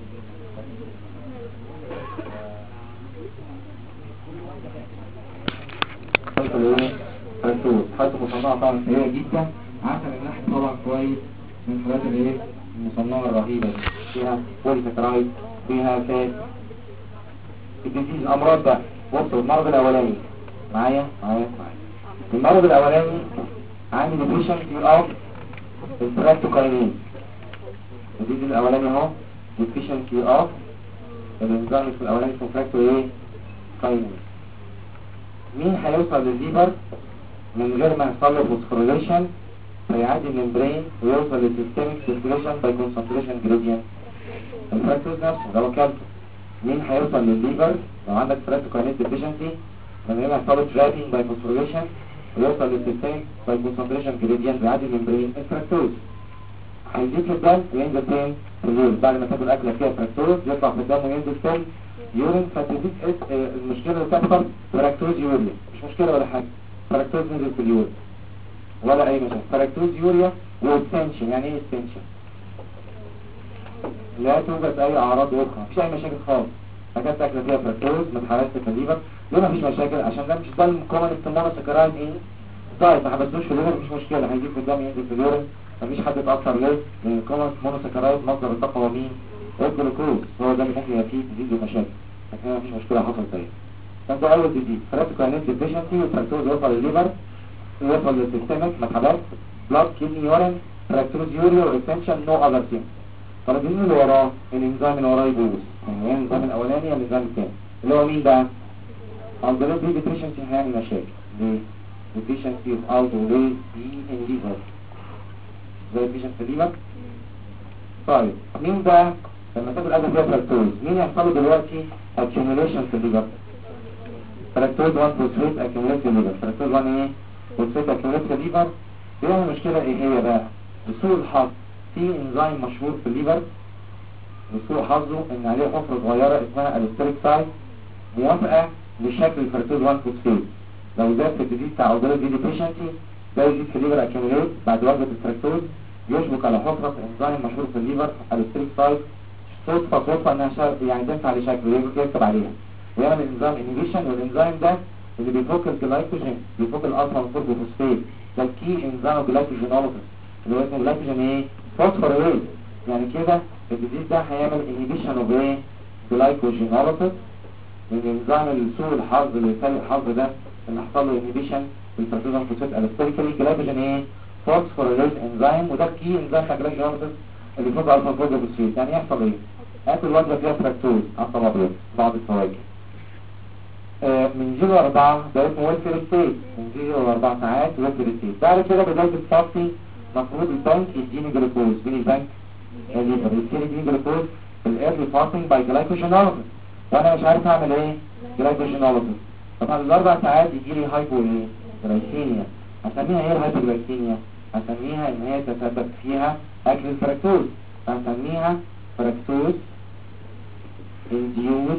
فركتوز حاجه مصنعه طبعا سيئه جدا. عسل النحل طبعا كويس من الحاجات اللي ايه المصنعه الرهيبه دي، فيها بولي ساكرايد فيها فات. الديزيز الامراض بقى، بصوا المرض الاولاني معايا المرض الاولاني عندي ديفيشنسي اوف الفراكتوكاينين. الديزيز الاولاني اهو ديفيشنسي اوف الانزيم الاولاني اسمه فراكتو ايه كاينين. مين هيوصل للليفر من غير ما يحصل له فوسفوريليشن فيعدي الممبرين ويوصل للسيستميك سيركيوليشن باي كونسنتريشن جريدينت؟ الفراكتوز نفسه لو اكلته. مين هيوصل للليفر لو عندك فراتوكاينيز ديفيشنسي من غير ما يحصل ترابينج باي فوسفوريليشن ويوصل للسيستميك باي كونسنتريشن جريدينت بيعدي الممبرين؟ الفراكتوز هيزيد في الدم وينزل فين؟ في اليورين. بعد ما تاكل اكله فيها فراتوز يطلع في الدم وينزل فين؟ يورين. فتزيد المشكله اللي تحصل فراكتوز يوريا، مش مشكله ولا حاجه، فراكتوز نزل في اليورين ولا اي مشاكل. فراكتوز يوريا واكستنشن. يعني ايه اكستنشن؟ لا توجد اي اعراض اخرى، مفيش اي مشاكل خالص. حاجات اكله فيها فركتوز ما اتحرقتش في الليفر دول مفيش مشاكل، عشان ده مش ده المكون السمونه سكرايد ايه طيب ما حبسوش في الليفر مفيش مشكله، هيجيب في الدم ينزل في اليورين مفيش حد اتاثر ليه؟ لان المكون السمونه سكرايد مصدر الطاقه هو مين؟ الجلوكوز، هو ده اللي ممكن يبقى فيه ديزيز ومشاكل، لكن مفيش مشكله حصلت زي فده اول ديزيز. فراتوكاينيز ديفيشنسي والفركتوز يوصل للليفر يوصل للسيستمك متحبات بلاد كيدني يورين فركتوز يوريا واكستنشن نو اذر ثينج. طب الديزيز اللي وراه الانزيم اللي وراه يبوظ، يعني الانزيم الاولاني والانزيم الثاني. اللي هو مين بقى؟ الدولار دي ديفيشنسي هيعمل مشاكل. ليه؟ deficiency of aldosterone دي in liver زي deficiency في الليفر. طيب مين بقى لما تاكل أكل فيها فركتوز مين يحصل له دلوقتي accumulation في الليفر؟ فركتوز 1 فوسفيت accumulate في الليفر. فركتوز 1 ايه؟ فوسفيت accumulate في الليفر. بيعمل مشكلة ايه هي بقى؟ بسوء الحظ في انزيم مشهور في الليفر بسوء حظه ان عليه حفرة صغيرة اسمها الستريك سايت موافقة لشكل الفركتوز 1 فوسفيت. لو زاد في الديزيز بتاع اوزيلر دي ديفيشنسي ده يزيد في الليفر اكيوميليت بعد وجبة الفركتوز يشبك على حفرة انزيم مشهور في الليفر الستريك سايت صدفة انها يعني تنفع لشكله يكتب عليها ويعمل انزيم انيبيشن. والانزيم ده اللي بيفك الجلايكوجين بيفك الالفا فوسفيت ده الكي انزيم جلايكوجينوليسيس اللي هو اسمه جلايكوجين ايه؟ فوسفوريليز. يعني كده الديزيز ده هيعمل انيبيشن اوف ايه؟ جلايكوجينوليسيس من انزيم سوء الحظ اللي يسال الحظ ده اللي حصل له انيبيشن بالفركتوز فوسفيت الستريكلي جلايكوجين ايه؟ فوسفوريليز انزيم وده الكي انزيم جلايكوجينوليسيس اللي بيفك الالفا فوسفيت. يعني يحصل ايه؟ اكل وجبه فيها فركتوز عصب ابيض بعض الفواكه من 0 4 ده اسمه ويلفير ستيت من 0 4 ساعات ويلفير ستيت. بعد كده بدايه الصافي المفروض البنك يديني جلوكوز. مين البنك؟ الليفر يديني جلوكوز في الايرلي فاستنج باي جلايكوجينوليسيس وانا مش عارف اعمل ايه؟ جلايكوجينوليسيس. طبعا الاربع ساعات يجي لي هايبو ايه؟ جلايكيميا. هسميها ايه الهايبوجلايكيميا؟ هسميها ان هي تتسبب فيها اكل الفركتوز هسميها فركتوز induced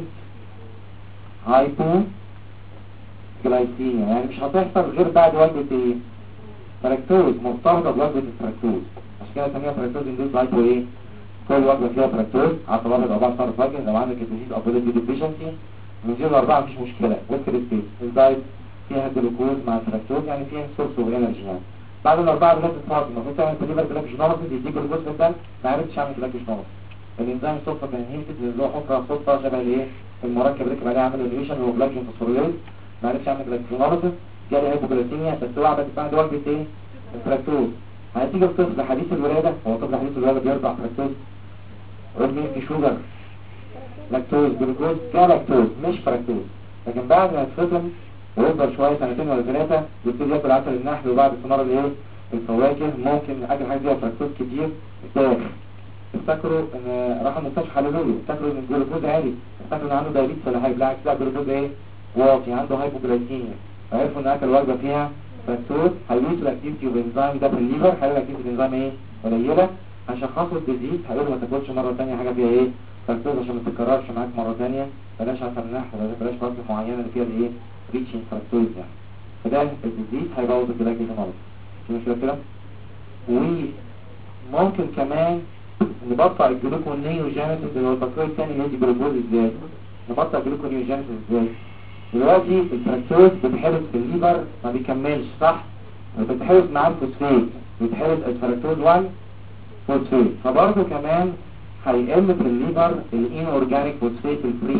hypoglycemia. يعني مش هتحصل غير بعد وجبة ايه؟ فركتوز مرتبطة بوجبة الفركتوز عشان كده اسميها فركتوز induced hypo ايه؟ كل وجبة فيها فركتوز عصب ابيض او بعض صار فاكر لو عندك الديزيز ابوليتي ديفيشنسي من 0 ل 4 مفيش مشكلة. ويلفير ستيت الدايت فيها جلوكوز مع الفركتوز يعني فيها سورس اوف انرجي. يعني بعد الاربعه بدات تتفاضل المفروض تعمل في الليفر جلايكوجينوليسيس يديك جلوكوز في الدم ما عرفتش اعمل جلايكوجينوليسيس. الانزيم صدفه كان هيلتد اللي هو حفره صدفه شبه الايه؟ المركب ركب عليه عمل انيبيشن هو جلايكوجين فوسفوريليز ما عرفتش اعمل جلايكوجينوليسيس جالي هايبوجلايكيميا بس هو عمل بعد وجبه ايه؟ الفركتوز. هتيجي الطفل حديث الولاده هو طفل حديث الولاده بيرضع فركتوز رجل في شوجر لاكتوز جلوكوز كلاكتوز مش فركتوز. لكن بعد ما يتفطم ويفضل شويه سنتين ولا ثلاثه يبتدي ياكل عسل النحل وبعد ثمار الايه؟ الفواكه ممكن اكل حاجه فيها فركتوز كتير داخل. افتكروا ان راحوا المستشفى حللوا له افتكروا ان الجلوكوز عالي افتكروا ان عنده دايابيتس ولا حاجه بالعكس لا الجلوكوز ايه؟ واطي عنده هايبوجلايكيميا. فعرفوا ان اكل وجبه فيها فركتوز هيقيسوا الاكتيفيتي والانزيم ده في الليفر هيلاقي الاكتيفيتي الانزيم ايه؟ قليله. هيشخصوا الديزيز هيقولوا ما تاكلش مره ثانيه حاجه فيها ايه؟ فركتوز عشان ما تتكررش معاك مره ثانيه بلاش عسل نحل بلاش فواكه معينه اللي فيها الايه؟ ريتشنج فركتوز يعني. فده الديزيز هيبوظ الجلايكوجينوليسيس. مش كده؟ وممكن كمان نبطئ الجلوكونيوجينيسيس اللي هو التكرار الثاني اللي يدي جلوكوز ازاي؟ نبطئ الجلوكونيوجينيسيس ازاي؟ دلوقتي الفركتوز بيتحبس في الليفر ما بيكملش صح؟ بتتحبس مع الفوسفيت بيتحبس الفركتوز 1 فوسفيت فبرضه كمان هيقل في الليفر الان اورجانيك فوسفيت الفري.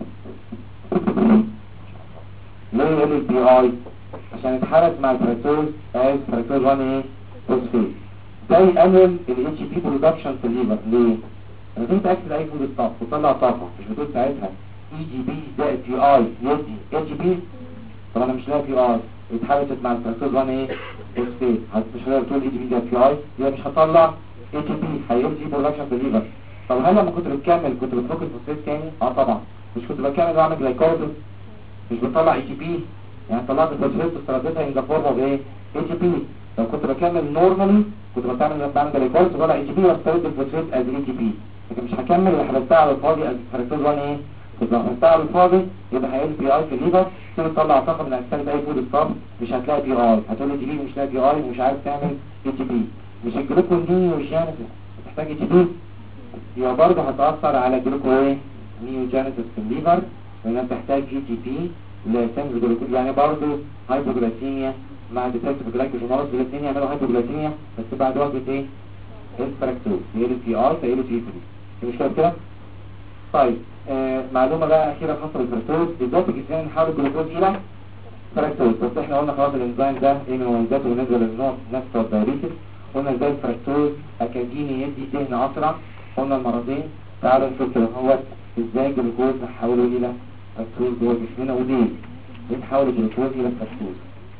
ليه يقل البي اي؟ عشان يتحرك مع الفركتوز از فركتوز 1 ايه؟ فوسفيت. ده يقلل الاتش بي برودكشن في الليفر. ليه؟ لما تيجي تاكل اي فود ستاف وتطلع طاقه مش بتقول ساعتها اي جي بي زائد بي اي يدي اتش بي. طب انا مش لاقي بي اي اتحركت مع الفركتوز 1 ايه؟ فوسفيت مش هتقدر تقول اي جي بي زائد بي اي يبقى مش هطلع اتش بي هيدي برودكشن في الليفر. طب هل لما كنت بتكمل كنت بتفك الفوسفيت تاني؟ طبعا. مش كنت بكمل بعمل جلايكوليسيس مش بطلع اتش بي يعني طلعت الفوسفيت واسترديتها ان ذا فورم اوف ايه؟ اتش بي. لو كنت بكمل نورمالي كنت بعمل جلايكوليسيس وطلع اتش بي واسترد الفوسفيت از اتش بي. لكن مش هكمل اللي حبستها على الفاضي از فركتوز 1 ايه؟ كنت حبستها على الفاضي يبقى هيقل بي اي في الليفر تيجي تطلع طاقه من اجساد اي فود ستاف مش هتلاقي بي اي هتقول اتش بي مش لاقي بي اي ومش عارف تعمل اتش بي. مش الجلوكونيوجينيسيس محتاج اتش بي يبقى برضه هتاثر على جلوكونيوجينيسيس في الليفر لانها بتحتاج اتش بي لسنس جلوكوز. يعني برضه هايبوجلايكيميا مع ديفكتيف جلايكوجينوليسيس الاثنين يعملوا هايبوجلايكيميا بس بعد وجبه ايه؟ الفركتوز يقل بي اي فيقل بي 3 مش كده؟ طيب معلومه بقى اخيره خاصه بالفركتوز بالذات الجسم نحول الجلوكوز الى فركتوز. بس احنا قلنا خلاص الانزيم ده ايه مميزاته بالنسبه للنوع نفس الدايابيتس. قلنا ازاي الفركتوز اكاديمي يدي دهن اسرع. قلنا المرضين تعالوا نشوف كده هو ازاي الجلوكوز نحوله الى فركتوز جوه جسمنا ودي بنحول الجلوكوز الى فركتوز.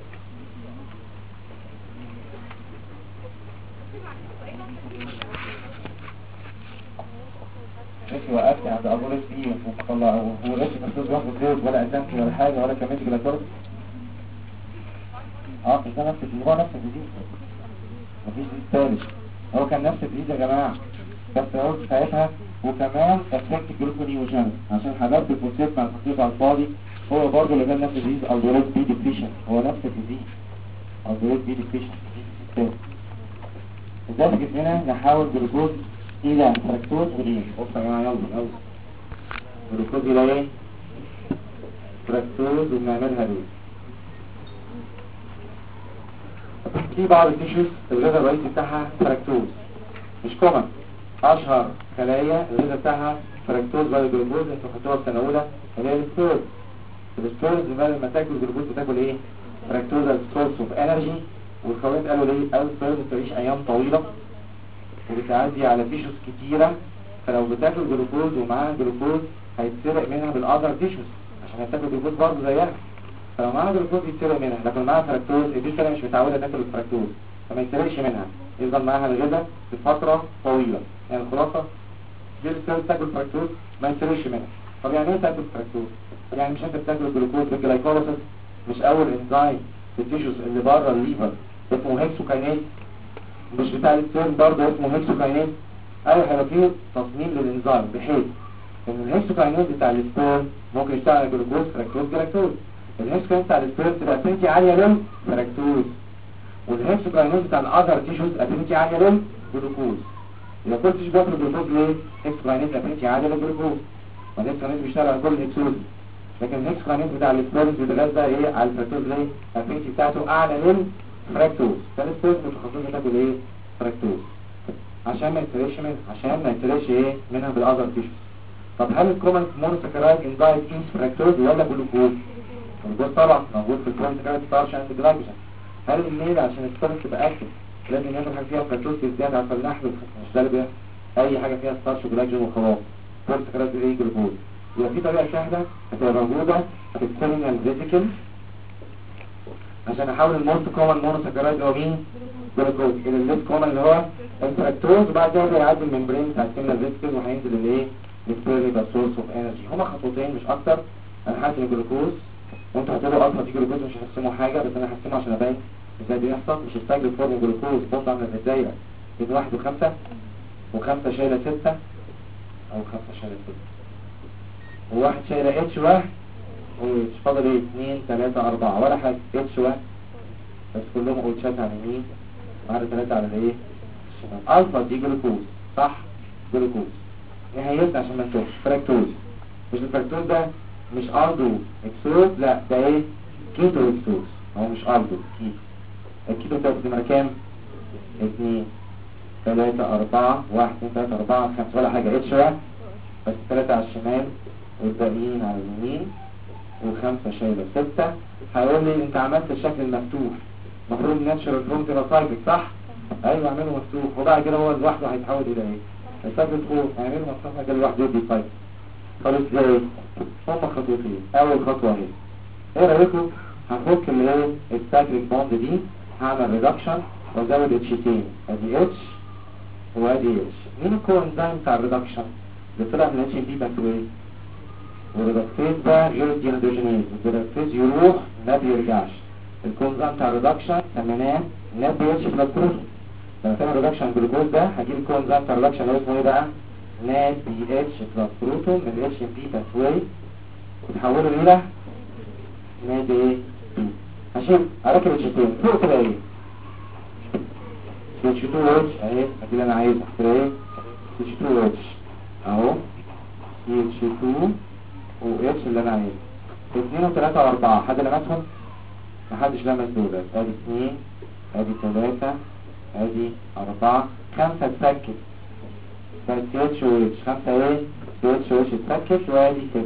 ماشي وقفت عند ابوليس دي وطلع ولقيت فركتوز واخد زيت ولا ازمتي ولا حاجه ولا كميه جلوكوز. مش ده نفس اللي هو نفس الجديد مفيش جديد ثالث. هو كان نفس الجديد يا جماعه بس قلت ساعتها وكمان افكت جلوكونيوجين عشان حضرت الفوسفات مع الفوسفات على الفاضي. هو برضه اللي كان نفس الجديد الدولات بي ديفيشن هو نفس الجديد الدولات بي ديفيشن ازاي في جسمنا نحول جلوكوز الى فركتوز وليه. بصوا يا جماعه يلا جلوكوز الى ايه؟ فركتوز وبنعملها ليه؟ في بعض التيشوز الغذاء الرئيسي بتاعها فركتوز مش كومن. اشهر خلايا الغذاء بتاعها فركتوز باي جلوكوز انتوا خدتوها في سنه اولى اللي هي السبيرز. السبيرز لما تاكل جلوكوز بتاكل ايه؟ فركتوز از سورس اوف انرجي. والخوات قالوا ليه؟ قالوا السبيرز بتعيش ايام طويله وبتعدي على تيشوز كتيره فلو بتاكل جلوكوز ومعاها جلوكوز هيتسرق منها بالاذر تيشوز عشان هتاكل جلوكوز برضه زيها. فلو معاها جلوكوز يتسرق منها لكن معاها فركتوز الجسم مش متعوده تاكل الفركتوز فما يتسرقش منها يفضل معاها الغذاء لفتره طويله. يعني الخلاصه دي السيل تاكل فركتوز ما يتسرقش منها. طب يعني ايه تاكل فركتوز؟ يعني مش انت بتاكل الجلوكوز بالجلايكوليسيس مش اول انزيم في التيشوز اللي بره الليفر اسمه هيكسوكاينيز مش بتاع السيل برضه اسمه هيكسوكاينيز. ايوه هيبقى فيه تصميم للانزيم بحيث ان الهيكسوكاينيز بتاع السبيرم ممكن يشتغل على جلوكوز فركتوز جلاكتوز. الهيكسوكاينيز بتاع السبيرم تبقى افينيتي عاليه للفركتوز والهيكسوكاينيز بتاع الاذر تيشوز افينيتي عاليه للجلوكوز. يبقى كل تيشو بياكل جلوكوز ليه؟ هيكسوكاينيز افينيتي عاليه للجلوكوز والهيكسوكاينيز بيشتغل على كل الهيكسوز. لكن الهيكسوكاينيز بتاع السبيرم بيتغذى ايه على الفركتوز ليه؟ افينيتي بتاعته اعلى للفركتوز. فالسبيرم متخصصه تاكل ايه؟ فركتوز عشان ما يتسرقش ايه منها بالاذر تيشوز. طب هل الكومن مونوساكرايد ان دايت از فركتوز ولا جلوكوز؟ الجلوكوز طبعا موجود في الكومنساكرايد ستارش اند جلايكوجين. هل الميل عشان الستارش تبقى اكتف لازم ياكل حاجه فيها فركتوز زياده عشان النحل مش ده اي حاجه فيها ستارش وجلايكوجين وخلاص كومنساكرايد ايه جلوكوز. يبقى في طريقه سهله هتبقى موجوده في السيرينال فيزيكال عشان احول الموست كومن مونوساكرايد هو مين؟ جلوكوز الى الليس كومن اللي هو الفركتوز وبعد كده هيعدي الممبرين بتاع السيرينال فيزيكال وهينزل الايه؟ السبيرم يبقى سورس اوف انرجي. هما خطوتين مش اكتر. انا هحسم الجلوكوز وانتوا هتقولوا اصلا في جلوكوز مش هقسمه حاجه بس انا هقسمه عشان ابين ازاي بيحصل. مش السجل فورم الجلوكوز بص عامله ازاي بين 1 و5 و5 شايله 6 او 5 شايله 6 وواحد شايله اتش واحد واتش فاضل ايه 2 3 4 ولا حاجه اتش واحد بس كلهم اوتشات على اليمين وعلى 3 على الايه الشمال. الفا دي جلوكوز صح جلوكوز نهايتنا عشان ما نتوهش فركتوز. مش الفركتوز ده مش الدو اكسوز لا ده ايه كيتو اكسوز. هو مش الدو كيتو. الكيتو بتاخد نمره كام 2 3 4 1 2 3 4 5 ولا حاجه اتش واحد بس 3 على الشمال والباقيين على اليمين و5 شايله 6. هيقول لي انت عملت الشكل المفتوح المفروض ناتشرال فورم تبقى سايكل صح؟ ايوه اعمله مفتوح وبعد كده هو لوحده هيتحول الى ايه؟ السايكل فوق هيعمله مفتوح كده لوحده يدي سايكل. طب ازاي؟ هما خطوتين. اول خطوه اهي ايه رايكم هنفك اللي هي السايكليك بوند دي هعمل ريدكشن وازود اتشتين ادي اتش وادي اتش. مين الكوانزايم بتاع الريدكشن اللي طلع من الاتش دي باثوي؟ والريدكتيز ده غير الديهيدروجينيز. الريدكتيز يروح ما بيرجعش. الكوانزايم بتاع الريدكشن سميناه نات بي اتش بلس بروتين. لما تعمل ريدكشن جلوكوز ده هجيب الكوانزايم بتاع الريدكشن اللي اسمه ايه بقى؟ نات بي اتش بلس بروتون من الاتش ام بي باثوي وتحوله الى نات ايه بي. هشيل اركب اتشتين فوق كده ايه اتش 2 اتش اهي دي اللي انا عايزها كده ايه اتش 2 اتش اهو اتش 2 و اتش اللي انا عايزها 2 و3 و4 حد لمسهم؟ محدش لمس دول. ادي 2 ادي 3 ادي 4 5 اتفكت بس اتش و اتش 5 ايه اتش و اتش اتفكت وادي 6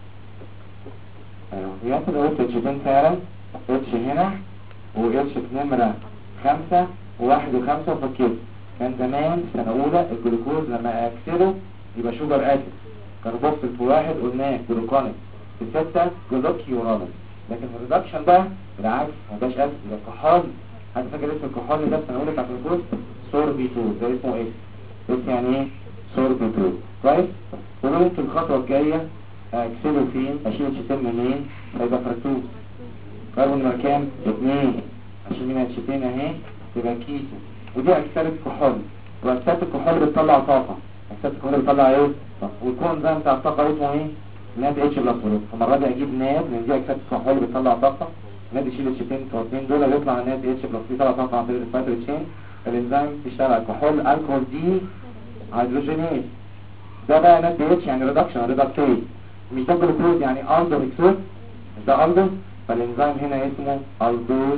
اهو ياخد قلت اتشتين فعلا اتش هنا و اتش في نمرة 5 و1 و5 وفكيت. كان زمان في سنة اولى الجلوكوز لما اكسده يبقى شوجر اسيد كان بوكس في واحد قلناه جلوكونيك في 6 جلوكيورانول. لكن الريدكشن بقى بالعكس ما بقاش اسيد، ده كحول. حد فاكر اسم الكحول ده في سنه اولى بتاعت الجلوكوز؟ سوربيتول. ده اسمه ايه؟ اسم يعني ايه؟ سوربيتول. كويس. قولوا انتوا الخطوه الجايه اكسلوا فين؟ اشيل الشتين منين؟ هيبقى فركتوز. كربون نمرة كام؟ 2. عشان منها الشتين اهي تبقى كيتو. ودي اكسده كحول، واكسده الكحول بتطلع طاقه. اكسده الكحول بتطلع ايه؟ طاقه. والكون ده بتاع الطاقه اسمه ايه؟ ناد اتش بلس. فالمره دي اجيب ناد لان دي اكسده الكحول بتطلع طاقه. ناد يشيل الشتين الاثنين دول يطلع ناد اتش بلس يطلع طاقه عن طريق الفايتر تشين. الانزيم بيشتغل على الكحول الكحول دي هيدروجينيز. ده بقى ناد اتش يعني ريدكشن ريدكتيز. مش ده جلوكوز يعني الدو هيكسوز، ده الدو. فالانزيم هنا اسمه الدوز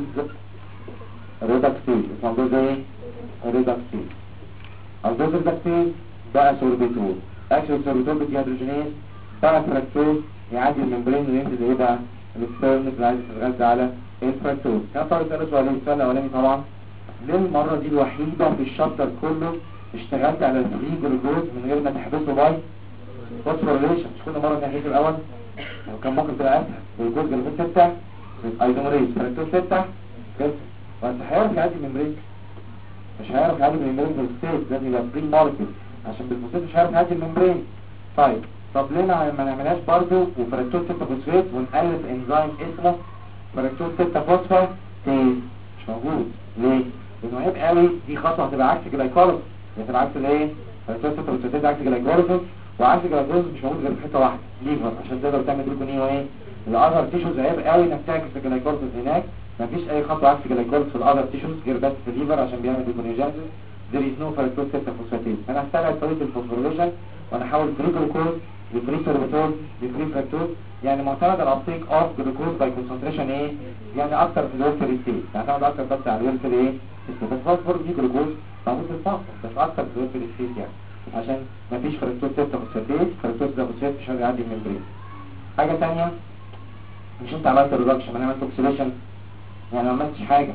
ريدكتيز. اسمه الدوز ايه؟ ريدكتيز. الدوز ريدكتيز بقى سوربيتول. اكشن سوربيتول بدي هيدروجينيز بقى فركتوز يعدي الممبرين وينزل ايه بقى؟ السبيرمز اللي عايز تتغذى على الفركتوز. كان طارق سأله سؤالين. السؤال الاولاني طبعا ليه المره دي الوحيده في الشابتر كله اشتغلت على الفري جلوكوز من غير ما تحبسه باي فوسفوريليشن؟ مش كل مره تحبسه الاول؟ وكان ممكن تبقى اسهل. جلوكوز جلوكوز 6 ايزومريز فركتوز 6 كده. بس هيعرف يعدي الممبرين؟ مش هيعرف يعدي الممبرين بالستيت. لازم يبقى فري مولكيول عشان بالفوسفات مش هيعرف يعدي الممبرين. طيب طب ليه ما نعملهاش برضه وفركتوز 6 فوسفات ونألف انزيم اسمه فركتوز 6 فوسفات تيز؟ مش موجود. ليه؟ لانه عيب قوي. دي خطوه هتبقى عكس جلايكوليسيس. هتبقى عكس الايه؟ فركتوز 6 فوسفات عكس جلايكوليسيس. وعكس جلايكوليسيس مش موجود غير في حته واحده ليفر عشان تقدر تعمل جلوكونيه وايه؟ الاذر تيشوز. عيب قوي انك تعكس الجلايكوليسيس هناك. مفيش اي خطوه عكس جلايكوليسيس في الاذر تيشوز غير بس في الليفر عشان بيعمل جلوكونيوجينيسيس. there is no فركتوز 6 فوسفاتيز. انا هستبعد طريقه الفوسفوريليشن وانا احول فري جلوكوز لفري سوربيتول لفري فركتوز. يعني معتمد على الابتيك اوف جلوكوز باي كونسنتريشن ايه؟ يعني اكتر في الويلفر ستيت. يعتمد اكتر بس على الويلفر ايه؟ بس فوسفور دي جلوكوز موجود في الفاصل بس اكتر في الويلفر ستيت يعني عشان مفيش فركتوز 6 فوسفاتيز. فركتوز 6 فوسفات مش هيعدي الممبرين. حاجه ثانيه مش انت عملت ريدكشن انا عملت اوكسيديشن يعني ما عملتش حاجه.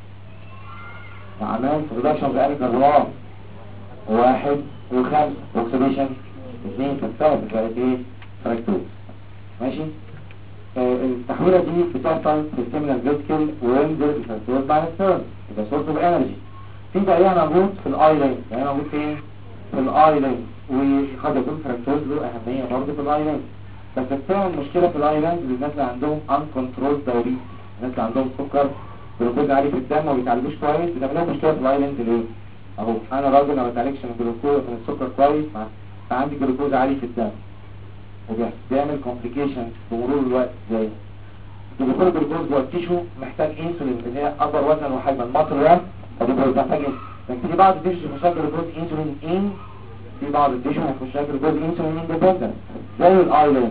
عملت ريدكشن بقى كربون 1 و5 اوكسيديشن 2 فالثالث بقت ايه؟ فركتوز. ماشي. التحويله دي بتحصل في السيمينال فيسكل وينزل الفركتوز بعد السيرم يبقى سورس اوف انرجي. في بقى موجود في الايلاين. يعني موجود فين؟ في الايلاين. وقد يكون فركتوز له اهميه برضه في الايلاين. بس بتعمل مشكله في الايلاين للناس اللي عندهم ان كنترول دايابيتس. الناس اللي عندهم سكر جلوكوز عالي في الدم وما بيتعالجوش كويس بتعمل لهم مشكله في الايلاين. ليه؟ اهو انا راجل ما بتعالجش من الجلوكوز من السكر كويس فعندي جلوكوز عالي في الدم وبيعمل كومبليكيشن بمرور الوقت. زي دخول الجلوكوز جوه التيشو محتاج انسولين اللي هي اكبر وزنا وحجما الماتريال فبيبقى محتاج. لكن في بعض التيشو بيخش جلوكوز انسولين في بعض التيشو هيخش جلوكوز انسولين اندبندنت زي الايلاند.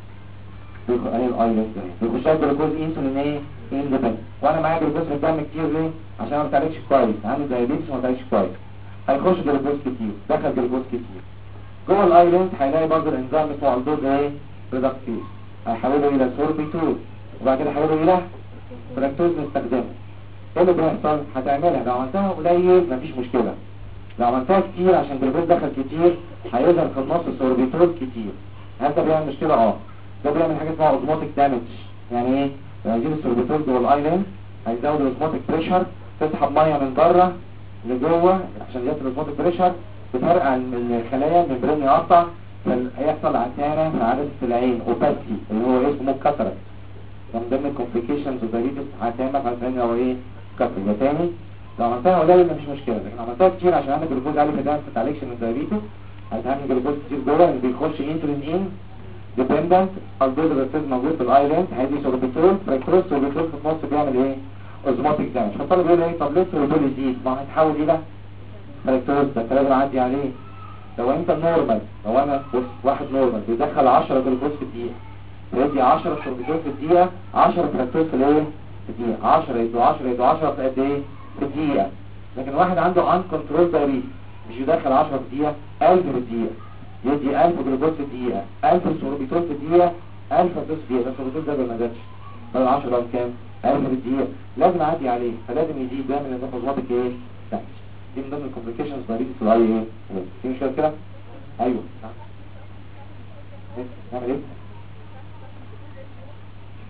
بيخش جلوكوز انسولين ايه؟ اندبندنت. وانا معايا جلوكوز في الدم كتير ليه؟ عشان ما بتعالجش كويس. عندي دايابيتس وما بتعالجش كويس هيخش جلوكوز كتير. دخل جلوكوز كتير جوه الايلاند هيلاقي برضه الانزيم بتاع الدوز ايه؟ ريدكتيز. هيحوله الى سوربيتول وبعد كده هيحوله الى فركتوز نستخدمه. ايه اللي بيحصل؟ هتعملها لو عملتها قليل مفيش مشكله. لو عملتها كتير عشان الجلوكوز دخل كتير هيظهر في النص سوربيتول كتير. هذا بيعمل مشكله. ده بيعمل حاجه اسمها اوزموتيك دامج. يعني ايه؟ لما يجيب السوربيتول جوه الايلاند هيزود الاوزموتيك بريشر تسحب ميه من بره لجوه عشان يزود الاوزموتيك بريشر بفرق الخلايا الممبرين يقطع فيحصل عتانه في عدسه العين اوباسيتي اللي هو اسمه كاتراكت. من ضمن الكومبليكيشنز ودايبيتس عتامه في العين هو ايه؟ كاتراكت. يبقى تاني لو عملتها قليل مفيش مشكله. لكن لو عملتها كتير عشان عندك جلوكوز عالي في الدم ما تتعالجش من الدايبيتس هتعمل جلوكوز كتير جوه اللي بيخش انسولين ديبندنت. الدوز ريسيز موجود في الايلاند هيدي سوربيتول فركتوز. سوربيتول في النص بيعمل ايه؟ اوزموتيك دامج. فالطالب يقول ايه؟ طب ليه السوربيتول يزيد؟ ما هيتحول الى فركتوز. ده لازم اعدي عليه. لو انت نورمال لو انا واحد نورمال بيدخل 10 جلوكوز في الدقيقه يدي 10 سوربيتول في الدقيقه 10 فركتوز في الايه؟ في الدقيقه 10 يدوا 10 يدوا 10 في قد ايه؟ في الدقيقه. لكن واحد عنده ان كنترول دايابيتس مش يدخل 10 في الدقيقه 1000 في الدقيقه يدي 1000 جلوكوز في الدقيقه 1000 سوربيتول في الدقيقه 1000 فركتوز في الدقيقه. السوربيتول ده ما زادش بدل 10 بقى كام؟ 1000 في الدقيقه. لازم اعدي عليه فلازم يزيد. ده من نظام اوزموتيك ايه؟ دي من ضمن الكومبليكيشنز دايابيتس في الاي ايه؟ في مشكله كده؟ ايوه نعمل ايه؟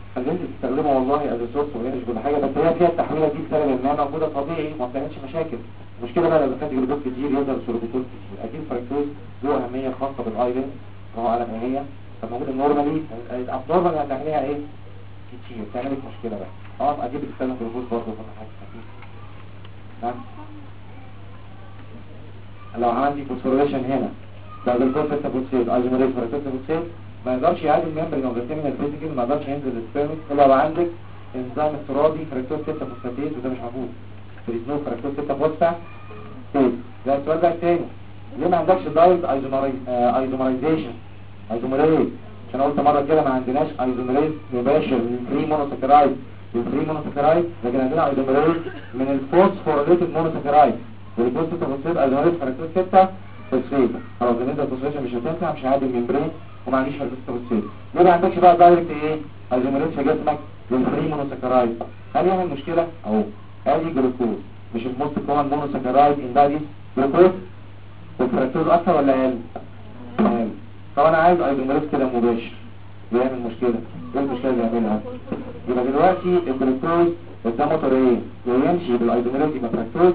خلينا تستخدمها والله از سورس ومش كل حاجه، بس هي فيها التحويله دي بسبب انها موجوده طبيعي وما بتعملش مشاكل. المشكله بقى لو كانت جلوكوز كتير يظهر سوربيتول كتير. اكيد فركتوز له اهميه خاصه بالايرين وهو على ما هي فموجود النورمالي الابنورمال اللي هتعمليها ايه كتير تعمل لك مشكله بقى. اكيد بتستخدم جلوكوز برضه كل حاجه اكيد. نعم لو عندي فوسفوريليشن هنا ده جلوكوز 6.6 ايزوميريز فركتوز 6.6 ما يقدرش يعادل الممبرين او من الفيزيكال، ما يقدرش ينزل السبيرميك الا لو عندك انزيم اضطرابي فركتوز 6 فوسفاتيز وده مش موجود. فريزنو فركتوز 6 فوسفاتيز. ده السؤال بقى الثاني، ليه ما عندكش دايركت ايزومرايزيشن ايزوميريز؟ عشان قلت مره كده ما عندناش ايزوميريز مباشر من الفري مونوساكرايد للفري مونوساكرايد، لكن عندنا ايزوميريز من الفوسفوريليتد مونوساكرايد والجلوكوز 6 فوسفاتيز ايزوميريز فركتوز 6 فوسفاتيز. خلاص بالنسبه للفوسفوريليشن مش هتنفع، مش هيعدي الممبرين وما عنديش فركتوز 6 فوسفاتيز. ليه ما عندكش بقى دايركت ايه ايزوميريز في جسمك للفري مونوساكرايد؟ هل يعمل مشكله؟ اهو ادي جلوكوز مش الموست كومن مونوساكرايد ان بادي جلوكوز والفركتوز اكتر ولا اقل؟ اقل. طب انا عايز ايزوميريز كده مباشر بيعمل مشكله. ايه المشكله اللي يعملها؟ يبقى دلوقتي الجلوكوز قدامه طريقين، يا يمشي بالايزوميريز يبقى فركتوز،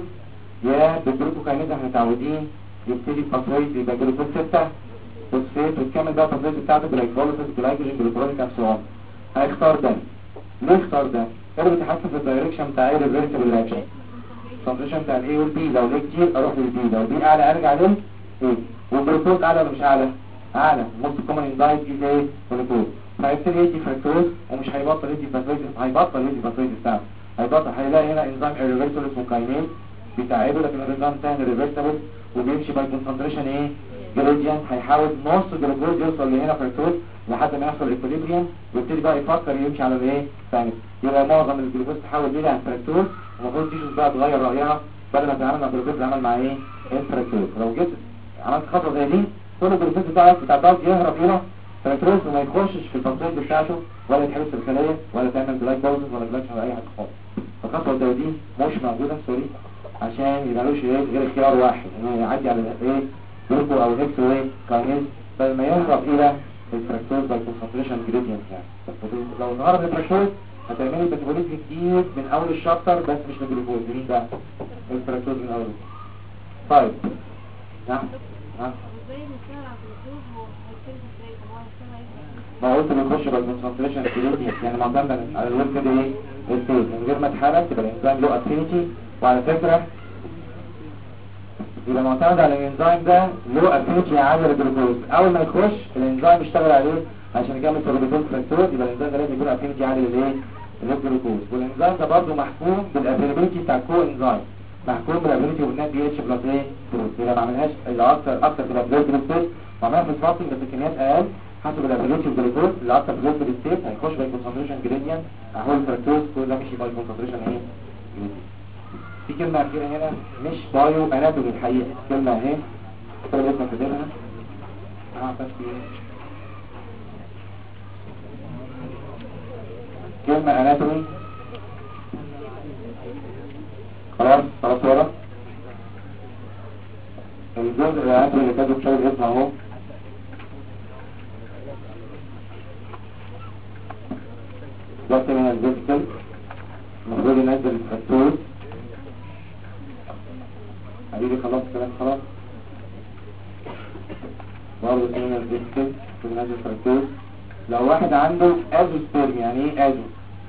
يا بالجلوكوكاينيز احنا متعودين يبتدي بفوسفيت يبقى جلوكوز 6 فوسفيت وتكمل بقى الفوسفيت بتاعته بالجلايكوليسيس جلايكوجين جلوكورونيك اسيد. هيختار ده. ليه اختار ده؟ اللي بيتحكم في الدايركشن بتاع ايه الريفرسبل رياكشن. الكونسنتريشن بتاع الاي والبي، لو ليه كتير اروح للبي، لو بي اعلى ارجع ليه ايه، والجلوكوز اعلى ولا مش اعلى؟ اعلى. موست كومن ان دايت از ايه جلوكوز. فهيبتدي يدي فركتوز ومش هيبطل يدي فاسفيتس، هيبطل يدي فاسفيتس بتاعه، هيبطل. هيلاقي هنا انزيم الريفرسبل اسمه كاينيز بيساعده، لكن الانزيم الثاني ريفرسبل وبيمشي باي كونسنتريشن ايه جريديان، هيحاول نص جلوكوز يوصل لهنا فركتوز لحد ما يحصل ايكوليبريم ويبتدي بقى يفكر يمشي على الايه ثاني. يبقى معظم الجلوكوز تحول ليه عن فركتوز، ومفروض تيجوز بقى تغير رايها بدل ما تتعامل مع الجلوكوز تتعامل مع ايه الفركتوز. لو جيت عملت خطوه زي دي كل الجلوكوز بتاعك يهرب هنا فركتوز وما يخشش في التصوير بتاعته ولا يتحبس في الخليه ولا تعمل جلايكوزيس ولا جلايكوز ولا اي حاجه خالص. فالخطوه زي دي مش موجوده سوري، عشان يبقالوش ايه غير اختيار واحد انه يعدي على ايه جلوكو او هيكس وايه كاينيز بدل ما يهرب الى الفركتوز باي كونسنتريشن جريدينت. يعني لو ظهر الفركتوز هتعملي ميتابوليزم كتير من اول الشابتر بس مش من الجلوكوز. مين ده؟ الفركتوز من اول. طيب نعم ما قلت بيخش بالكونسنتريشن جريدينت، يعني معتمد على الويب كده ايه الفيز من غير ما اتحرك تبقى الانزيم له افينيتي. وعلى فكره يبقى معتمد على الانزيم ده له افينيتي عاليه للجلوكوز. اول ما يخش الانزيم يشتغل عليه عشان يكمل سوربيتول فركتوز، يبقى الانزيم ده لازم يكون افينيتي عاليه للايه للجلوكوز. والانزيم ده برضه محكوم بالافيلابيلتي بتاع الكو انزيم، محكوم بالافيلابيلتي والنات بي اتش بلس ايه جلوكوز. يبقى ما عملهاش الا اكتر في الابلود جلوكوز، وعملها في الفاستنج بس كميات اقل حسب الافيلابيلتي الجلوكوز اللي اكتر في الجلوكوز ستيت هيخش باي كونسنتريشن جريدينت احول الفركتوز كل ده ماشي باي كونسنتريشن ايه جريدينت. في كلمة أخيرة هنا مش بايو أناتومي الحقيقة، كلمة اهي كل اسمها كاتبها بس كلمة أناتومي. خلاص ورا الجزء الأناتومي اللي كاتب شايف اسمه اهو. ده من الفيزيكال المفروض ينزل الفركتوز. حبيبي خلاص كلام خلاص. برضه سمينا الفيزيكال بننزل فركتوز. لو واحد عنده ازوسبيرم، يعني ايه ازو؟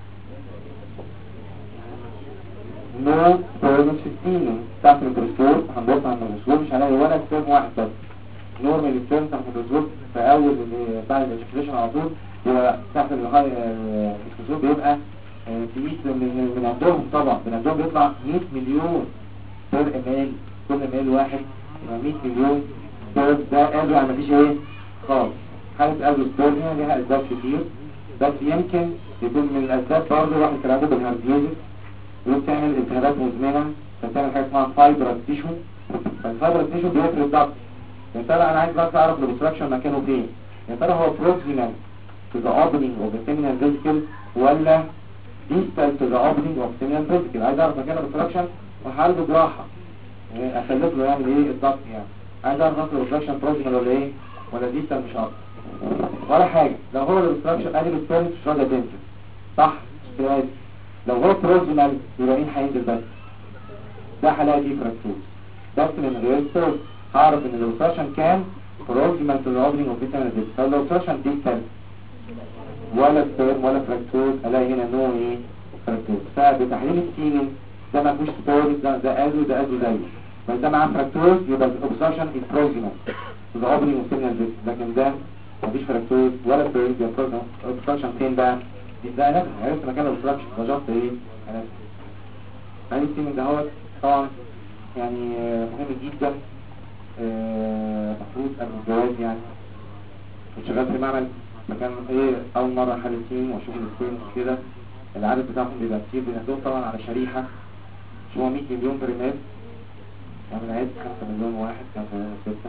نو سبيرمز في السيمن تحت الميكروسكوب. هنبص على الميكروسكوب مش هنلاقي ولا سبيرم واحد بس. نورمال سبيرم تحت الميكروسكوب في اول بعد الاكسبريشن على طول يبقى تحت الميكروسكوب بيبقى تقيس من عندهم. طبعا من عندهم بيطلع 100 مليون بير اميل، كل اميل واحد يبقى 100 مليون بير. ده ازو يعني مفيش ايه خالص. حالة ازوسبيرميا ليها اسباب كتير، بس يمكن يكون من الاسباب برضه واحد كان عنده بالهارديزيس وبتعمل التهابات مزمنه فتعمل حاجه اسمها فايبرس تيشو. فالفايبرس تيشو بيفرد الضغط. يا ترى انا عايز بس اعرف الاوبستراكشن مكانه فين. يا ترى هو بروكسيمال تو ذا اوبننج اوف ذا سيمينال فيسيكل ولا ديستال تو ذا اوبننج اوف سيمينال فيسيكل. عايز اعرف مكان الاوبستراكشن وحاله جراحه اخلف له يعمل ايه الضغط. يعني عايز اعرف اصل الاوبستراكشن بروكسيمال ولا ايه ولا ديستال. مش عارف ولا حاجه. لو هو الاوبستراكشن ادي الستورج مش راضيه تنزل صح كده. لو هو بروكسيمال يبقى مين هينزل بس؟ ده هلاقي فيه فراكتوز بس من غير ستور. هعرف ان الاوبستراكشن كان بروكسيمال تو الاوبننج اوف فيتامين دي. فلو الاوبستراكشن دي كان ولا سبيرم ولا فراكتوز الاقي هنا نوع ايه؟ فراكتوز. فبتحليل السيمن ده ما فيهوش ستور، ده ازو زيه، بس ده معاه فراكتوز يبقى الاوبستراكشن از بروكسيمال تو ذا اوبننج اوف فيتامين دي. لكن ده مفيش فراكتوز ولا سبيرم يبقى الاوبستراكشن فين بقى؟ ده انا عرفت مكان الاوبستراكشن رجعت ايه؟ انا هاي السيمن ده هو طبعا يعني مهم جدا، مفروض قبل الجواز يعني. كنت شغال في معمل مكان ايه اول مره حل السيمن واشوف السيمن كده. العدد بتاعهم بيبقى كتير، بناخدهم طبعا على شريحه مش هو 100 مليون بريمات يعني العيد 5 مليون واحد 5 مليون 6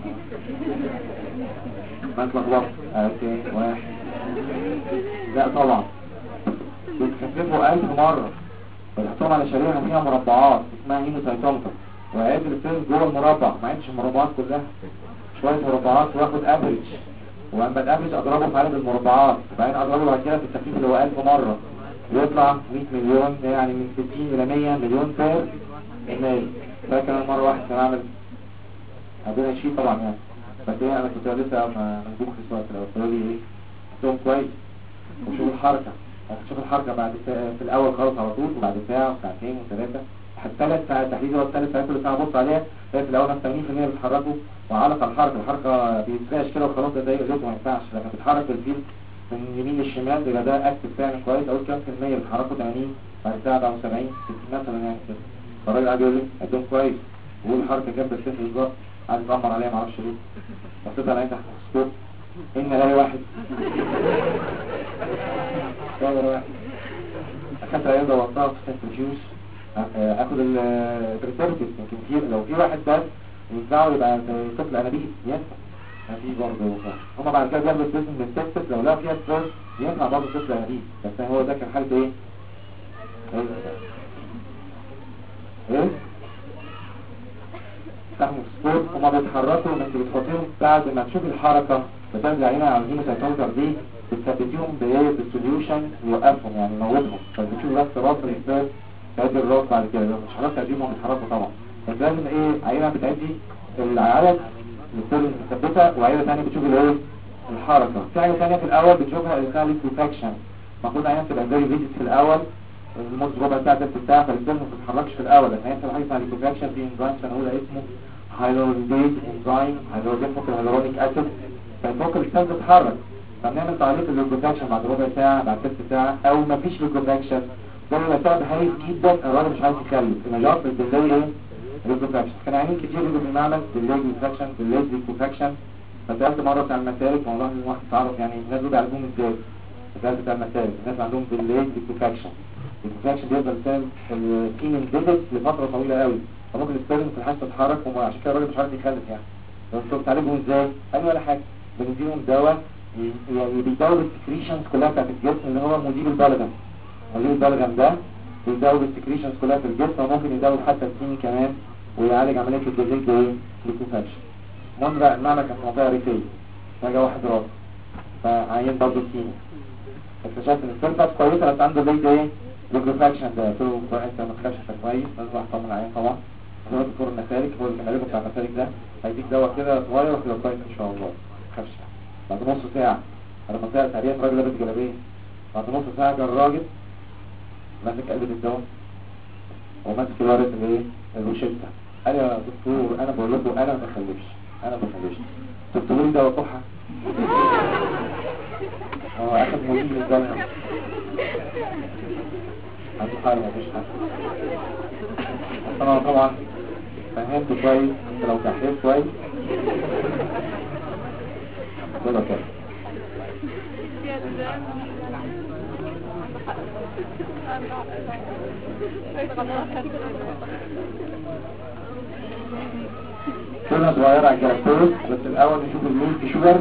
ما اتلخبطت 2000 واحد. لا طبعا بيتكثفوا 1000 مرة ويحطوهم على شريحة فيها مربعات اسمها هيموسايتومتر، وعيد الفيلم جوه المربع ما عندش المربعات كلها، شوية مربعات واخد افريج، واما الافريج اضربه في عدد المربعات وبعدين اضربه بعد كده في التكثيف اللي هو 1000 مرة يطلع 100 مليون، يعني من 60 الى 100 مليون بير ايميل. فاكر مرة واحد كان عامل عندنا شيء طبعا يعني، بس ايه انا كنت لسه منبوخ في الوقت لو قلت لي ايه قلتهم كويس وشوف الحركة. هتشوف الحركة بعد في الاول خالص على طول، وبعد ساعة وساعتين وثلاثة حتى 3 ساعات تحديد. هو ال3 ساعات كل ساعة بص عليها في الاول 80% بيتحركوا وعلق الحركة بيتفاش كده وخلاص ده يقلبه ما ينفعش، لكن بيتحرك الفيل من يمين للشمال ده اكتف فعلا كويس. اقول كام في المية بيتحركوا 80 بعد ساعة او 70 60 مثلا يعني كده. فالراجل قاعد يقول لي ادهم كويس وقول الحركة كام بالسن بالظبط، قاعد يتأمر عليها معرفش ليه. بصيت على تحت السكوب ان الاقي واحد واحد اخدت عيادة وقتها في سنترفيوز اخد البريسيرتس يمكن في لو في واحد بس ينفعوا يبقى طفل انابيب ينفع في برضه. هما بعد كده بياخدوا السيستم من التكسس لو لا فيها ستريس ينفع برضه طفل انابيب، بس هو ده كان حالة ايه؟ ايه؟ تحمل سبورت هما بيتحركوا من انت بتحطيهم بعد ما تشوف الحركة بترجع هنا على الهيموسايتومتر دي بتثبتيهم بايه؟ بالسوليوشن يوقفهم يعني يموتهم. فبتشوف بس راس الاسباب تعدي الراس بعد كده لو مش حركة تقديمهم بيتحركوا طبعا. بس لازم ايه عينة بتعدي العدد السيرين مثبتة، وعينة ثانية بتشوف الايه؟ الحركة. في عينة ثانية في الاول بتشوفها اللي اسمها ليكوفاكشن، المفروض عينة تبقى فيري فيزيت في الاول المدة ربع ساعة تلت ساعة فالسيرين ما بتتحركش في الاول، لكن هيحصل حاجة اسمها ليكوفاكشن في انزيم سنقولها اسمه هيدروجينيز انزيم هيدروجين فوق الهيدرونيك اسيد فيفكر السيل تتحرك. فبنعمل تعليق الليكوفاكشن بعد ربع ساعة بعد تلت ساعة او مفيش ليكوفاكشن. ده بيبقى سبب هايف جدا الراجل مش عايز يخلف المجال في الديلي ايه؟ ليكوفاكشن. كان عينين كتير يجوا في المعمل ديلي ليكوفاكشن ديلي ليكوفاكشن. فسألت مرة بتاع المسالك والله ان واحد تعرف يعني الناس دول بيعالجوهم ازاي. فسألت بتاع المسالك الناس عندهم ديلي ليكوفاكشن. الليكوفاكشن بيفضل سام الكيمين ديلت لفترة طويلة قوي، فممكن السبيرم في الحاسة تتحرك وعشان كده الراجل مش عارف يخلف يعني. انتوا بتعالجهم ازاي؟ قال ولا حاجة، بنديهم دواء يعني بيداوي السكريشنز كلها بتاعت الجسم اللي هو مدير البلغم. مدير البلغم ده بيداوي السكريشنز كلها في الجسم وممكن يداوي حتى السين كمان ويعالج عملية الديليت بايه؟ ليكوفاكشن. منرع المعنى كان في منطقة ريفية فجأة واحد راس فعين برضه السين اكتشفت ان السيرفس كويسة بس عنده ليه ايه؟ ليكوفاكشن ده. قلت له انت ما تخافش انت كويس لازم واحد طمن العين طبعا. هو دكتور المسالك هو اللي كان عالجه بتاع المسالك ده هيديك دواء كده صغير وكده كويس ان شاء الله ما تخافش. بعد نص ساعة انا منطقة تقريبا الراجل لابس جلابيه، بعد نص ساعة جه الراجل ماسك قلب الدواء وماسك ورقة الايه؟ الروشتة. قال يا دكتور انا بقول لكم انا ما بخلفش دكتور لي دواء كحة. هو اخد مدير للجلسة عنده حاجة مفيش حاجة. انا طبعا فهمت كويس انت لو تحرير كويس كده كده كنا صغيرة على الجلاكتوز بس الاول نشوف الميلك شوجر.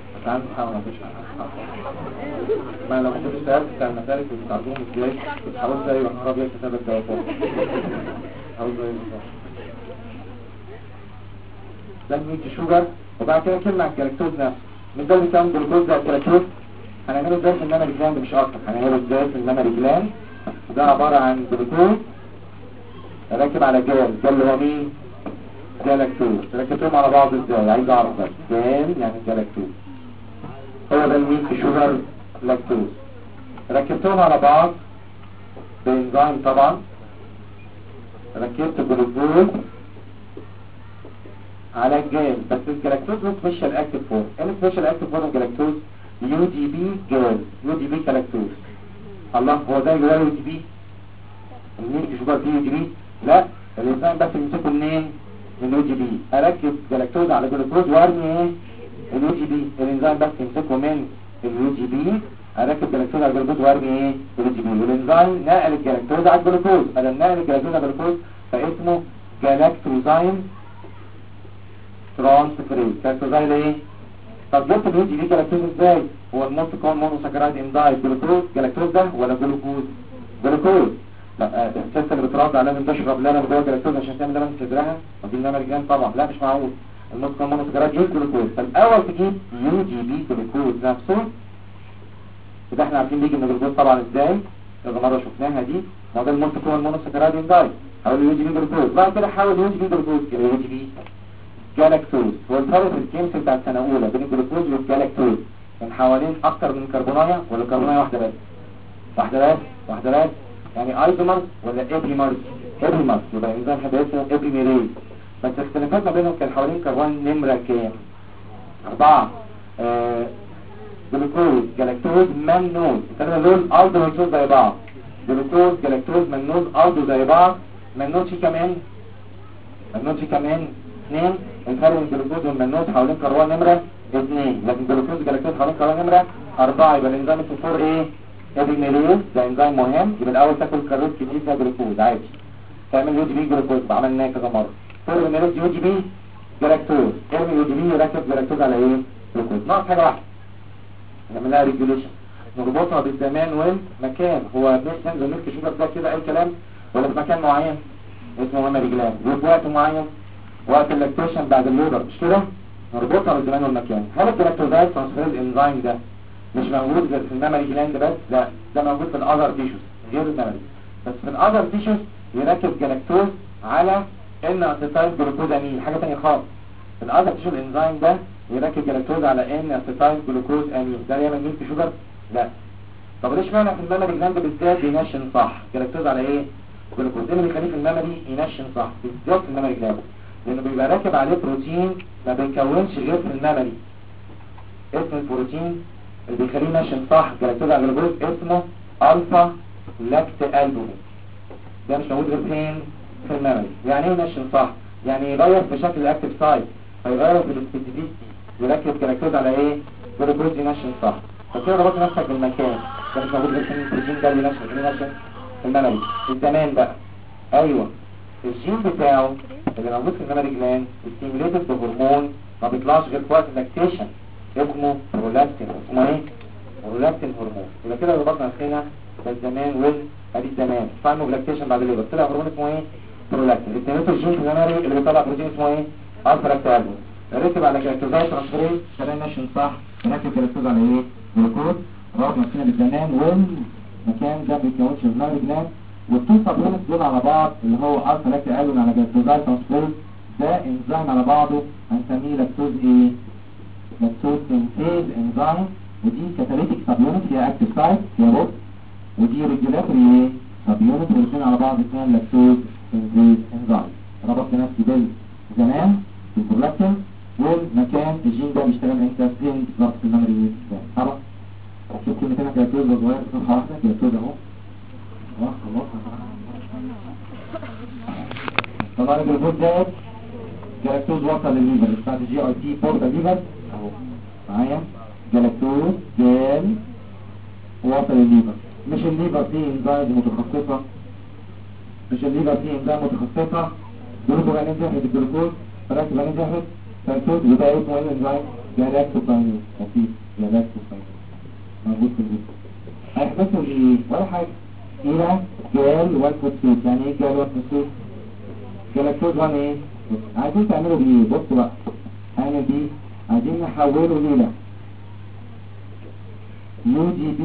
عنده حاول مفيش ما لو كنت اشتغلت بتاع المسالك وبتعرضوهم ازاي بتحاول زي وانا ابيض كتاب الدوافات حاول زي بالظبط ده الميت شوجر. وبعد كده كلمة على الجلاكتوز نفسه من ده اللي كان جلوكوز ده الجلاكتوز هنعمله ازاي في الميموري جلاند مش اكتر. هنعمله ازاي في الميموري جلاند ده عبارة عن جلوكوز راكب على جال ده اللي هو مين جلاكتوز. ركبتهم على بعض ازاي عايز اعرف بس جال يعني جلاكتوز هو ده الميت شوجر لاكتوز. ركبتهم على بعض بانزيم طبعا. ركبت جلوكوز على الجال بس الجلاكتوز له سبيشال اكتيف فورم. ايه السبيشال اكتيف فورم الجلاكتوز؟ يو دي بي جال يو دي بي جلاكتوز. الله هو ده جواه يو دي بي الميت شوجر فيه يو دي بي؟ لا الانزيم بس يمسكه منين؟ من اليو دي بي. اركب جلاكتوز على جلوكوز وارمي ايه اليو دي بي. الانزيم بس يمسكه من اليو دي بي. اركب جلاكتوز على جلوكوز وارمي ايه اليو دي بي. والانزيم نقل الجلاكتوز على الجلوكوز. انا نقل الجلاكتوز على الجلوكوز فاسمه جلاكتوزايم ترانسفيريز. جلاكتوزايم ايه؟ طب جبت اليو دي بي جلاكتوز ازاي؟ هو الموست كون مونوساكرايد اندايد جلوكوز. جلاكتوز ده ولا جلوكوز؟ جلوكوز. لا الست اللي بترضع لازم تشرب لبن جوه جلاكتوز عشان تعمل لبن في صدرها. طب دي الميموري جلاند طبعا لا مش معقول. الموست كون مونوساكرايد ايه جلوكوز. فالاول تجيب يو دي بي جلوكوز نفسه. وده احنا عارفين بيجي من الجلوكوز طبعا ازاي كذا مره شفناها دي. ما ده الموست كون مونوساكرايد اندايد. حاول يو دي بي جلوكوز بعد كده حاول يو دي بي جلوكوز كده يو دي بي جلاكتوز. هو الفرق في الكيمستري بتاع السنه الاولى بين الجلوكوز والجلاكتوز كان حوالين اكتر من كربونايه ولا كربونايه واحده بس؟ واحده بس يعني ايزومرز ولا ابيمرز؟ ابيمرز يبقى انزيم حد اسمه ابيميريز. بس الاختلافات ما بينهم كان حوالين كربون نمره كام؟ 4. جلوكوز جلاكتوز منوز. الثلاثه دول الدو هيدروز زي بعض. جلوكوز جلاكتوز منوز الدو زي بعض. منوز كمان 2. الفرق بين الجلوكوز والمنوز حوالين كربون نمره 2. لكن جلوكوز جلاكتوز حوالين كربون نمره 4. يبقى الانزيم اسمه 4 ايه ابيميريز. ده انزيم مهم. يبقى الاول تاكل كاربوهيدرات كتير فيها جلوكوز عادي تعمل يو دي بي جلوكوز. عملناه كذا مره. 4 ابيميريز يو دي بي جلاكتوز. ارمي يو دي بي يركب جلاكتوز على ايه جلوكوز. ناقص حاجه واحده نعمل لها ريجوليشن نربطها بالزمان والمكان. هو بنحسن الميلك شوجر ده كده اي كلام ولا في مكان معين اسمه ميموري جلاند وفي وقت معين وقت اللاكتيشن بعد الليبر مش كده نربطها بالزمان والمكان. هل الجلاكتوزايد ترانسفيرز انزيم ده مش موجود غير في الميموري جلاند بس؟ لا ده موجود في الاذر تيشوز غير الميموري. بس في الاذر تيشوز يركب جلاكتوز على ان اسيتايل جلوكوزامين حاجه ثانيه خالص. في الاذر تيشوز الانزيم ده يركب جلاكتوز على ان اسيتايل جلوكوز امين. ده يعمل ميلك شوجر؟ لا. طب ليش معنى في الميموري جلاند بالذات ينشن صح جلاكتوز على ايه جلوكوز؟ ايه اللي بيخليه في الميموري ينشن صح بالذات في الميموري جلاند؟ لانه بيبقى راكب عليه بروتين ما بيكونش غير في الميموري. اسم البروتين اللي بيخليه ينشن صح جلاكتوز على جلوكوز اسمه الفا لاكت البومين. ده مش موجود غير فين في الميموري. يعني ايه ينشن صح؟ يعني يغير في شكل الاكتيف سايت فيغير في السبيسيفيتي يركب جلاكتوز على ايه جلوكوز ينشن صح. فكده ربطت نفسك بالمكان. ده مش موجود غير فين البروتين ده اللي ينشن في الميموري. الزمان بقى ايوه الجين بتاعه اللي موجود في الميموري جلاند ستيميوليتد بهرمون ما بيطلعش غير في وقت اللاكتيشن اسمه برولاكتين. اسمه ايه برولاكتين هرمون. يبقى كده ربطنا نفسنا بالزمان ادي الزمان فاينو لاكتيشن بعد الليبر طلع هرمون اسمه ايه برولاكتين. ستيميوليتد الجين في الميموري اللي بيطلع بروتين اسمه ايه الفا لاكت البومين. ركب على جلاكتوزايد ترانسفيريز خلينا نشن صح نركب جلاكتوز على ايه جلوكوز. ربطنا نفسنا بالزمان والمكان ده بيتكونش في الميموري جلاند. والتو سبلمنتس دول على بعض اللي هو الفا لاكت البومين على جلاكتوزايد ترانسفيريز ده انزيم على بعضه هنسميه لاكتوز ايه لاكتوز سينثيز انزيم. ودي كاتاليتيك سبيونت فيها اكتيف سايت فيها روت ودي ريجولاتوري ايه سبيونت والاثنين على بعض اثنين لاكتوز سينثيز انزيم. ربطت نفسي بالزمان بالبرولاكتين والمكان الجين ده بيشتغل امتى فين بالظبط في الميموري طبعا. شوف كلمتين جلاكتوز صغير في صفحه واحده جلاكتوز اهو خلاص. طبعا الجلوكوز ده جلاكتوز وصل للليفر بعد جي اي تي فور الليفر اهو معايا جلاكتوز جال وصل للليفر. مش الليفر فيه انزيم متخصصه جلوكوز انزيم الجلوكوز راكب انزيم جلاكتوز وده اسمه الانزيم جالاكتوكاينيز خفيف جالاكتوكاينيز موجود في الجسم. هيحدثوا ايه؟ ولا حاجة الى جال والفوسفيت. يعني ايه جال والفوسفيت؟ جلاكتوز 1 ايه؟ عايزين تعملوا بايه؟ بصوا بقى انا دي عايزين نحوله الى UGB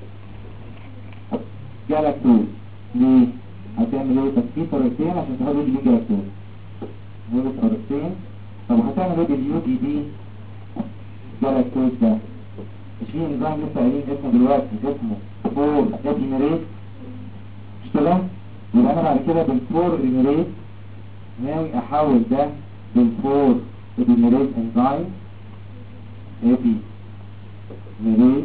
جلاكتوز. ليه؟ هتعمل ايه؟ بس في طريقتين عشان تاخد UGB جلاكتوز. دول طريقتين. طب هتعمل ايه بالUGB جلاكتوز ده؟ مش في نظام لسه قايلين اسمه دلوقتي اسمه 4 ابيميريز مش كده؟ يبقى انا بعد كده بالفور ابيميريز ناوي احول ده بالفور ابيميريز انزيم ابيميريز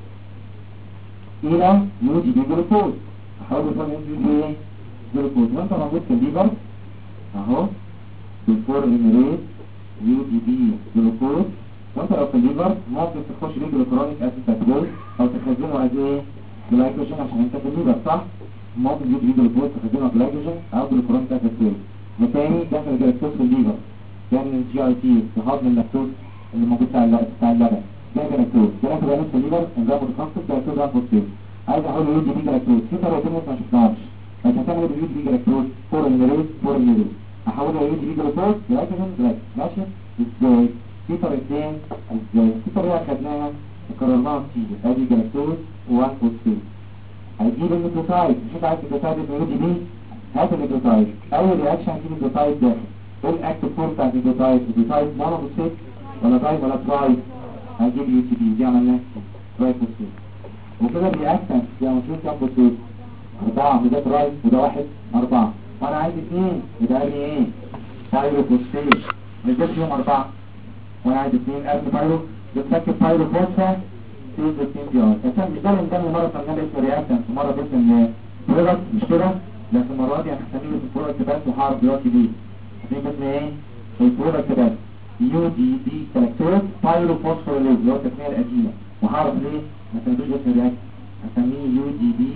الى UGB جلوكوز. احوله من UGB جلوكوز وانت موجود في الليفر اهو بالفور ابيميريز UGB جلوكوز. وانت لو في الليفر ممكن تخش ليه جلوكرونيك اسيد كاتابول او تخزنه از ايه جلايكوجين عشان انت في الليفر صح. ممكن يجي جلوكوز تخزنه جلايكوجين او جلوكرونيك اسيد كاتابول. وتاني داخل الجلاكتوز في الليفر تعمل الجي اي تي تهضم اللاكتوز اللي موجود بتاع اللبن ده جلاكتوز. جلاكتوز في الليفر انزيم متخصص جلاكتوز 1 فوسفيت. عايز احول يو جي بي جلاكتوز في طريقتين لسه ما شفناهمش. بس هتعمل ايه باليو جي بي جلاكتوز؟ فور ميليز احولها يو جي بي جلوكوز جلايكوجين ماشي ازاي؟ في طريقتين ازاي؟ في طريقه خدناها وكررناها كتير ادي جلاكتوز و1 فوسفيت. هيجيب النيوكليوتايد مش انت عايز النيوكليوتايد يو جي بي هات النيوكليوتايد. اول رياكشن هتجيب النيوكليوتايد داخل ايه الاكتيف فورم بتاع النيوكليوتايد؟ النيوكليوتايد مونو فوسفيت ولا داي ولا تراي؟ هنجيب يو جي بي دي عملناها تراي فوسفيت. وكده الرياكشن يبقى مشروط كام فوسفيت؟ 4 وده تراي وده 1 4 وانا عايز 2 يبقى لي ايه؟ بايرو فوسفيت. نزلت فيهم 4 وانا عايز 2 قبل بايرو بتركب بايرو فوسفا سيز 2 بي ار. عشان مش ده اللي قدامي مره صنعنا اسم رياكشن ومره باسم برودكت مش كده؟ لكن المره دي هنسميه في البرودكت بس وهعرف دلوقتي ليه. هتلاقي اسمه ايه؟ البرودكت بس يو جي بي جلاكتوز بايرو فوسفوريليز اللي هو التسميه القديمه. وهعرف ليه ما سميتوش اسم رياكشن هسميه يو جي بي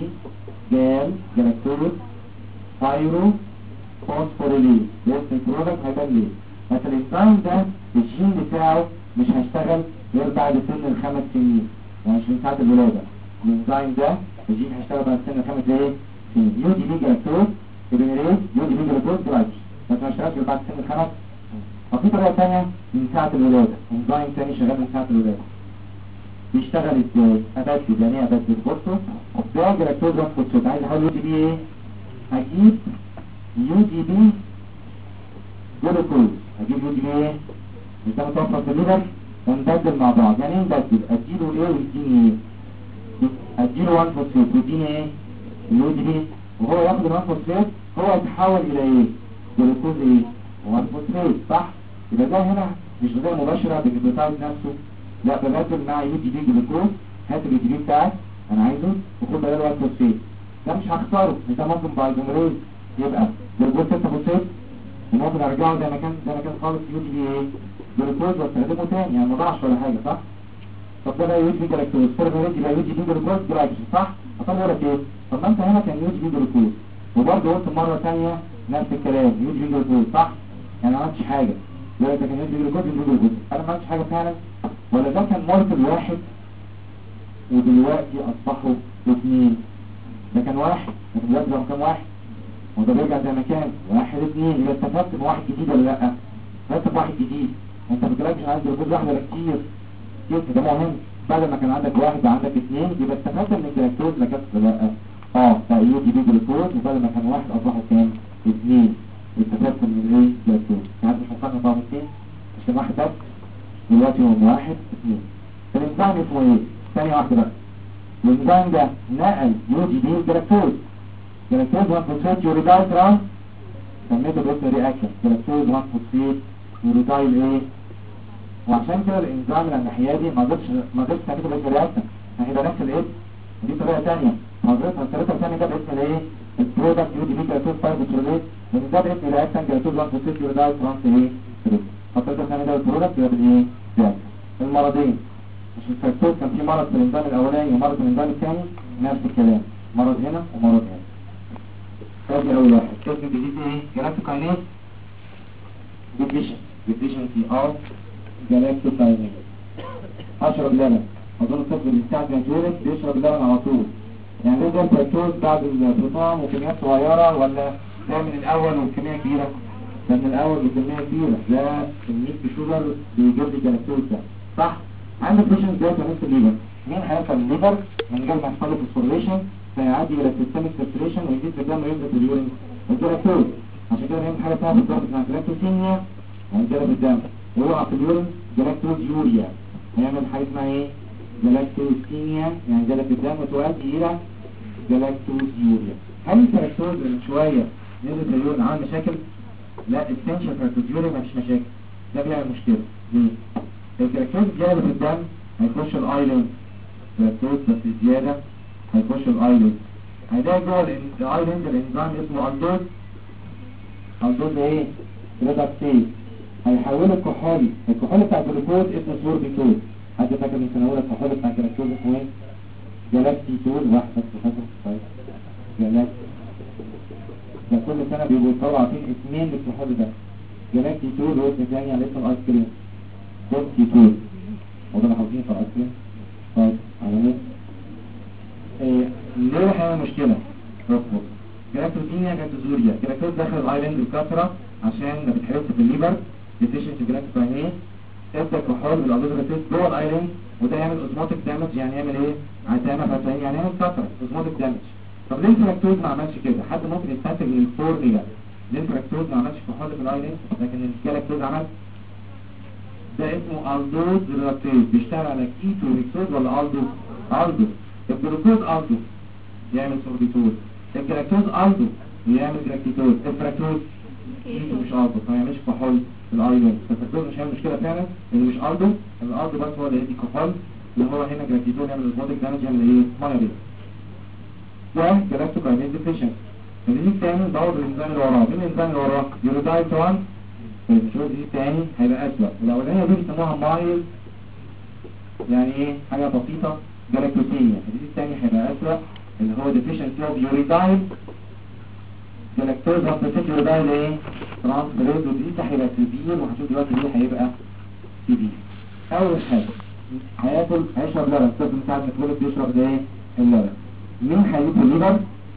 جلاكتوز بايرو فوسفوريليز. ده اسم البرودكت هيبان ليه. بس الانزيم ده الجين بتاعه مش هيشتغل غير بعد سن ال5 سنين يعني مش من ساعه الولاده. الانزيم ده الجين هيشتغل بعد سن ال5 سنين. يو جي بي جلاكتوز ابيميريز يو جي بي جلاكتوز جلايكوجين بس ما اشتغلش غير بعد سن ال5. وفي طريقه ثانيه من ساعه الولاده انزيم ثاني شغال من ساعه الولاده بيشتغل ازاي؟ ابدل يعني ايه ابدل؟ بصوا ده جلاكتوز 1 فوسفيت عايز احول يو جي بي ايه؟ هجيب يو جي بي جلوكوز هجيب يو جي بي ايه؟ مش ده متوفر في الليفر ونبدل مع بعض. يعني ايه نبدل؟ اديله ايه ويديني ايه؟ اديله 1 فوسفيت ويديني ايه؟ اليو جي بي وهو ياخد ال1 فوسفيت هو يتحول الى ايه؟ جلوكوز ايه؟ 1 فوسفيت صح؟ يبقى ده هنا مش غير مباشره بالنيوكليوتايد نفسه لا ببدل مع يو جي بي جلوكوز. هات اليو جي بي بتاعك انا عايزه وخد بداله 1 فوسفيت. ده مش هخسره انت ممكن بايزوميريز يبقى جلوكوز 6 فوسفيت وممكن ارجعه زي ما كان خالص يو جي بي ايه؟ جلوكوز واستخدمه تاني يعني ما ضاعش ولا حاجه صح؟ طب ده بقى يو جي بي جلاكتوز فورميليت يبقى يو جي بي جلوكوز جلايكوجين صح؟ اطلع لك ايه؟ طب ما انت هنا كان يو جي بي جلوكوز وبرضه قلت مره ثانيه نفس الكلام يو جي بي جلوكوز صح؟ يعني ما عملتش حاجه. يبقى ده كان يو جي بي جلوكوز يو جي بي جلوكوز انا ما عملتش حاجه فعلا ولا ده كان مولكيول واحد ودلوقتي اصبحوا 2. ده كان واحد لكن دلوقتي بقى كام واحد؟ وده بيرجع زي ما كان 1 2 يبقى استفدت من واحد جديد ولا لا؟ استفدت بواحد جديد. انت ما بتلاقيش عندك جلوكوز واحد ولا كتير ده مهم. بعد ما كان عندك واحد بقى عندك 2 يبقى استفدت من الجلاكتوز لا كانت ولا لا؟ بقى يو جي بي جلوكوز وبعد ما كان واحد اصبحوا كام؟ 2. استفدت من ايه؟ جلاكتوز. يعني مش هنقارن بقى 2 مش كان واحد بس دلوقتي هم 1 2. الانزيم اسمه ايه؟ ثانيه واحده بقى. الانزيم ده نقل يو جي بي جلاكتوز 1 فوسفيت يوريدايل ترانس سميته باسم رياكشن جلاكتوز 1 فوسفيت يوريدايل ايه؟ وعشان كده الانزيم اللي الناحيه دي ما قدرتش تعمله باسم رياكشن هيبقى نفس الاسم. ودي طريقه ثانيه حضرتك الطريقه الثانيه ده باسم الايه؟ البرودكت يو جي بي جلاكتوز 5 فوسفيت لان ده باسم رياكشن جلاكتوز 1 فوسفيت يوريدايل ترانس ايه؟ الطريقه الثانيه ده البرودكت يبقى بالايه؟ المرضين مش الفاكتور كان في مرض في الانزيم الاولاني ومرض في الانزيم الثاني نفس الكلام مرض هنا ومرض هنا. ادي اول واحد اسم جديد ايه؟ جلاكتوكاينيز ديفيشنسي اوف جلاكتوكاينيز اشرب لبن. اظن الطفل اللي بتاع يتولد بيشرب اللبن على طول. يعني ليه ده فركتوز بعد الفطام وكميات صغيره ولا ده من الاول وكميه كبيره؟ ده من الاول وكميه كبيره، ده كميه شوجر بيجيب لي جلاكتوز ده صح. عندك بيشنت ده نفس الليفر، مين هيوصل الليفر من غير ما يحصل له فوسفوريليشن فيعدي الى سيستميك ساتوريشن ويزيد في الدم وينزل في اليورين الجلاكتوز. عشان كده بنعمل حاجه اسمها بالضبط اسمها جلاكتوسيميا، هينزل في الدم ويقع في اليورين جلاكتوز يوريا. هيعمل حاجه اسمها ايه؟ جلاكتوسيميا، يعني جلد في الدم وتؤدي الى جلاكتوز يوريا. هل الفركتوز من شويه نزل في اليورين عامل مشاكل؟ لا، السنشال فركتوز يوريا مفيش مشاكل، ده بيعمل مشكله. ليه؟ الجلاكتوز زياده في الدم هيخش الايلين، جلاكتوز بس زياده هيخش الايلين، هيلاقي جوه الايلين الانزيم اسمه الدوز. الدوز ايه؟ ريدكتيز، هيحوله الكحولي. الكحولي بتاع الجلوكوز اسمه سوربيتوز. حد فاكر من سنه اولى الكحولي بتاع الجلاكتوز اسمه ايه؟ جلاكتيتوز. واحد بس فاكر طيب جلاكتي، ده كل سنه بيبقوا يطلعوا عارفين اسمين للكحولي ده، جلاكتيتوز واسم ثاني على اسم الايس كريم سوربيتوز. وده اللي حافظينه في الايس كريم. طيب على ايه؟ ليه هيعمل مشكله؟ رفض جلاكتوزيميا جلاكتوزوريا. جلاكتوز داخل الايلاند بكثره عشان ما بتحرقش في الليفر، ديفيشنسي جلاكتوزيميا. ابدا كحول بالالدوزيراتيز جوه الايلاند، وده يعمل اوزموتيك دامج. يعني يعمل ايه؟ هتعمل فتاين، يعني يعمل كثره اوزموتيك دامج. طب ليه الفراكتوز ما عملش كده؟ حد ممكن يستنتج من الفورميلا ليه الفراكتوز ما عملش كحول في الايلاند لكن الجلاكتوز عمل؟ ده اسمه الدوز ريلاتيز، بيشتغل على كيتو ريكتوز ولا الدو؟ الدو. الجلوكوز الدو يعمل سوربيتوز، الجلاكتوز الدو يعمل جلاكتيتوز. الفراكتوز كيتو مش الدو، فما يعملش كحول في الايلاند. فالفراكتوز مش هيعمل مشكله فعلا اللي مش الدو، الدو بس هو اللي يدي كحول، اللي هو هنا جلاكتيتوز يعمل اوزموتيك دامج، يعمل ايه؟ مايوريا. ده جلاكتوكاينيز ديفيشنسي. الجديد الثاني دور الانزيم اللي وراه. مين الانزيم اللي وراه؟ يوريدايز 1. الجزء الجديد الثاني هيبقى اسوأ. الاولانيه دي بيسموها مايل، يعني ايه؟ حاجه بسيطه، جلاكتوسيميا. الجديد الثاني هيبقى اسوأ اللي هو ديفيشنسي اوف يوريدايز جلاكتوز هابتيك يوريدايز ايه؟ ترانسفيريز. والجديد ده هيبقى سيفير، وهنشوف دلوقتي ليه هيبقى سيفير. اول حاجه هيشرب لبن. الطفل من ساعه ما اتولد بيشرب ده ايه؟ اللبن. مين هيجيب الليفر؟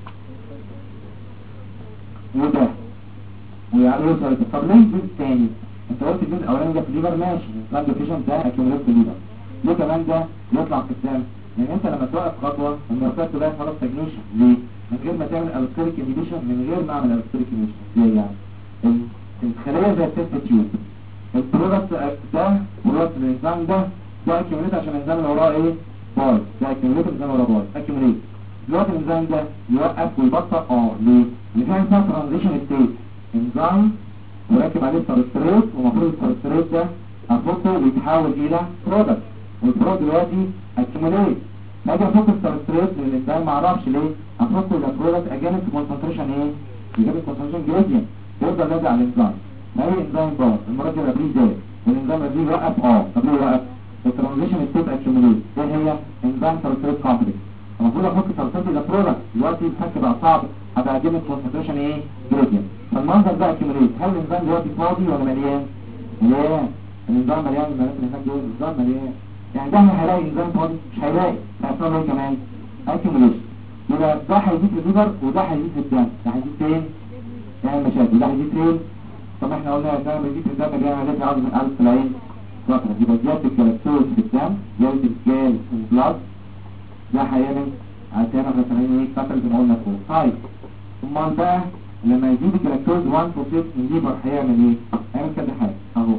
وده ويعملوا يوصل. طب ليه الجزء الثاني؟ انت قلت الجزء الاولاني ده في الليفر ماشي، البلاد ديفيشن ده اكيوميليت في الليفر، ليه كمان ده يطلع في الدم؟ لان انت لما توقف خطوه المركز تلاقي خلاص تجنيشن. ليه؟ من غير ما تعمل الستريك انهبيشن، من غير ما اعمل الستريك انهبيشن. ليه يعني؟ الخليه زي التست تيوب، البرودكت ده برودكت الانزيم ده اكيوميليت عشان الانزيم اللي وراه ايه؟ باي. ده اكيوميليت الانزيم اللي وراه باي اكيوميليت. دلوقتي الانزيم ده يوقف ويبطأ. ليه؟ لان كان فيها ترانزيشن ستيت، انزيم وراكب عليه السبستريت، ومفروض السبستريت ده افكه ويتحول الى برودكت، والبرودكت دلوقتي اكيوميليت. باجي افك السبستريت من الانزيم ما اعرفش ليه افكه الى برودكت اجانب كونسنتريشن ايه؟ اجانب كونسنتريشن جريدينت، يفضل نازل على الانزيم. ما هي انزيم باظ، المره دي قبليه زاد والانزيم قبليه وقف. طب ليه وقف؟ الترانزيشن ستيت اكيوميليت. ايه هي؟ انزيم سبستريت كومبلكس. المفروض افك السبستريت الى برودكت، دلوقتي الفك بقى صعب، هبقى اجانب كونسنتريشن ايه؟ جريدينت. فالمنظر ده اكيوميليت. هل الانزيم دلوقتي فاضي ولا مليان؟ مليان. الانزيم مليان، الملف اللي هناك دول الانزيم مليان. يعني ده هيلاقي انزيم فاضي؟ مش هيلاقي، هيحصل له ايه كمان؟ اكيوميليشن. يبقى ده هيزيد في الليفر وده هيزيد في الدم. ده هيزيد فين؟ يعمل مشاكل. ده هيزيد فين؟ طب احنا قلنا ده بيزيد في الدم بيعمل ايه؟ عاوز من في العين فتره. يبقى زياده الجلاكتوز في الدم، زياده الجال في البلاد، ده هيعمل مثلا ايه؟ فتره زي ما قلنا فوق. طيب امال بقى لما يزيد الجلاكتوز 1 فوسفيت من الليفر هيعمل ايه؟ هيعمل كذا حاجه اهو.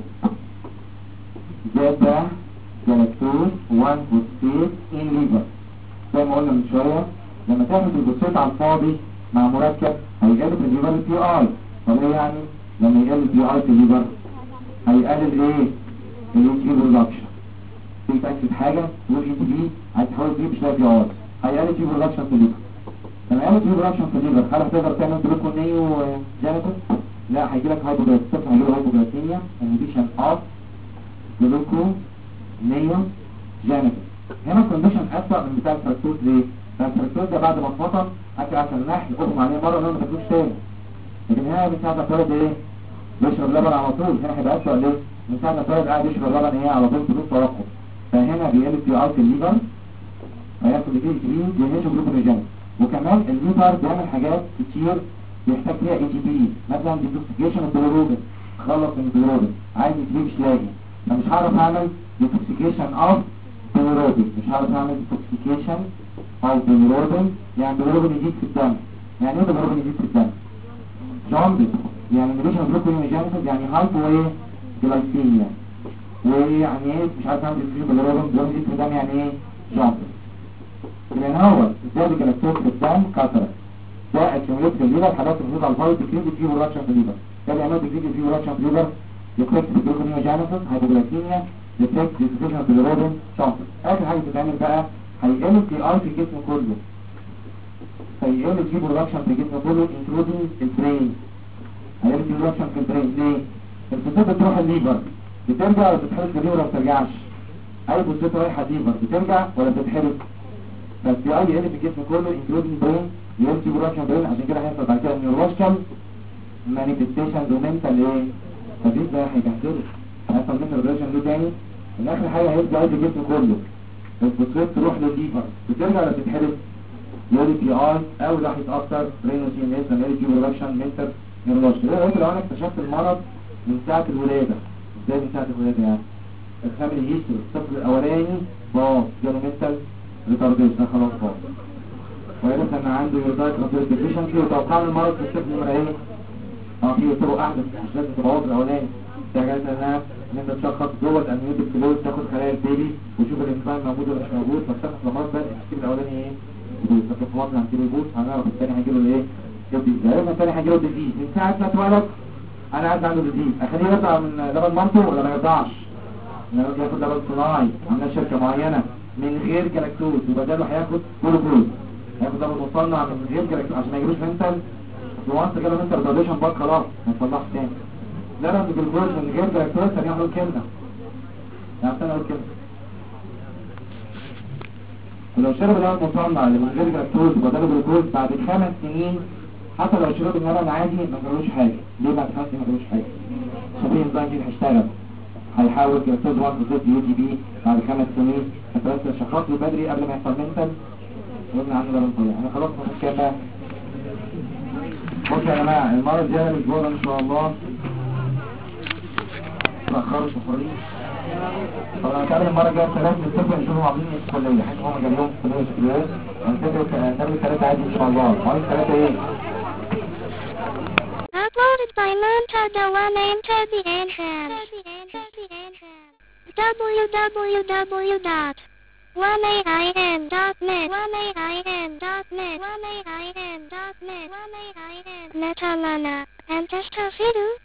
زاد بقى جلاكتوز 1 فوسفيت ان ليفر زي ما قلنا من شويه. لما تعمل الفوسفيت على الفاضي مع مركب هيقلل في الليفر البي اي. طب ايه يعني؟ لما يقلل البي اي في الليفر هيقلل ايه؟ الاي تي برودكشن. تتاكد حاجه تقول اي تي بي هتحاول تجيب شويه بي اي، هيقلل تي برودكشن في الليفر. لما يعمل تي برودكشن في الليفر هل هتقدر تعمل جلوكونيو جانيتوس؟ لا، هيجي لك هايبوجلايسيميا، هيجي له هايبوجلايسيميا انهبيشن اوف جلوكونيو جانيتوس. هنا الكونديشن اسوء من بتاع الفراكتوز. ليه؟ الفراكتوز ده بعد ما اتفطر اكل عسل نحل اغمى عليه مره انه ما تاكلوش تاني، لكن هنا من ساعه ما اتولد ايه؟ بيشرب لبن على طول. هنا هيبقى اسوء. ليه؟ من ساعه ما اتولد قاعد يشرب لبن ايه؟ على طول بدون توقف. فهنا هنا بيقلب في ار في الليفر هياخد دي كبير بينشف جلوكوجين. وكمان الليفر بيعمل حاجات كتير بيحتاج فيها اي تي بي، مثلا ديتوكسيكيشن البيليروبين، خلص من البيليروبين عايز اي تي بي مش لاقي، فمش هعرف اعمل ديتوكسيكيشن اوف بيليروبين، مش هعرف اعمل ديتوكسيكيشن اوف بيليروبين. يعني بيليروبين يزيد في الدم. يعني ايه بيليروبين يزيد في الدم؟ جامبل، يعني ميليشن جلوكوجينيسيس، يعني هايبو ايه جلايسيميا. ويعني ايه مش عارف اعمل ديتوكسيكيشن بيليروبين يزيد في الدم، يعني ايه جامبل. لان هو الزيادة كلاكتوز في الدم كثرة، ده اكيوميليت في الليفر، حالات الهيد الفايت تكريد فيه وراتشن في الليفر، ده بيعمل تكريد فيه وراتشن في الليفر، يكريت في جلوكونيوجينيسيس، هايبوجلايكيميا، يكريت في ديفيوجن في البيليروبين شامبل. اخر حاجه بتتعمل بقى هيقل في اي في الجسم كله، هيقل في برودكشن في الجسم كله انكلودينج البرين، هيقل في برودكشن في البرين. ليه؟ الفوسفات بتروح الليفر بترجع ولا بتتحرق في الليفر ولا ما بترجعش؟ اي فوسفات رايحه الليفر بترجع ولا بتتحرق؟ بس في اي في الجسم كله انكلودينج برين يقل في برودكشن برين، عشان كده هيحصل بعد كده نيوروشكال مانيفستيشنز ومنتال ايه؟ فدي ده هيتحصل هيحصل منتال ريليشن له تاني. الاخر حاجه هيبقى اي في الجسم كله الفوسفات تروح للليفر بترجع ولا بتتحرق؟ يقول بي اي او راح يتاثر رينوسين مثلا يقول في برودكشن منتال نيوروشكال. لو انا اكتشفت المرض من ساعه الولاده، ازاي من ساعه الولاده يعني؟ الفاميلي هيستوري الطفل الاولاني جاله منتال ريتارديشن خلاص باظ، ويعرف ان عنده يوردايت رابيد ديفيشنسي، وتوقع المرض في الطفل نمره ايه؟ في طرق احدث مش لازم تبوظ الاولاني، تحتاج انها ان انت تشخص جوه الامنيوتيك فلويد، تاخد خلايا البيبي وتشوف الانزيم موجود ولا مش موجود، فتشخص المرض ده التشخيص الاولاني ايه؟ لكن في مصر هنجيله يبوظ، هنعرف الثاني هيجيله الايه؟ الديزيز. الثاني هيجيله الديزيز من ساعه ما اتولد انا عايز عنده ديزيز، اخليه يرضع من لبن مامته ولا ما يرضعش؟ ياخد لبن صناعي عامله شركه معينه من غير جلاكتوز، وبداله هياخد جلوكوز، هياخد لبن مصنع من غير جلاكتوز عشان ما يجيبوش منتال وانت جاله منتال ريتارديشن بقى خلاص ما يصلحش تاني. لبن بالجلوكوز من غير جلاكتوز ثاني يعمل كلمه، يعني ثاني اقول كلمه. ولو شرب اللبن مصنع اللي من غير جلاكتوز وبداله جلوكوز بعد 5 سنين، حتى لو شرب اللبن عادي ما جرالوش حاجه. ليه بعد 5 سنين ما جرالوش حاجه؟ عشان في انزيم جديد هيشتغل، هيحاول جلاكتوز 1 تو يو تي بي بعد 5 سنين، فبس الشخص له بدري قبل ما يحصل منتال قلنا عنه لبن طبيعي. انا خلاص مفيش كام بقى. بصوا يا جماعه المره الجايه الاسبوع ده ان شاء الله تاخروا شهرين. طب انا هتقابل المره الجايه الثلاث نتفق نشوفهم عاملين ايه في الكليه، حيث هم جايين في كليه الكليات هنتفق الثلاثه عادي ان شاء الله. عايز الثلاثه ايه؟ Uploaded by Monta Dewan into the entrance. www.1aim.net Netalana and Testafidu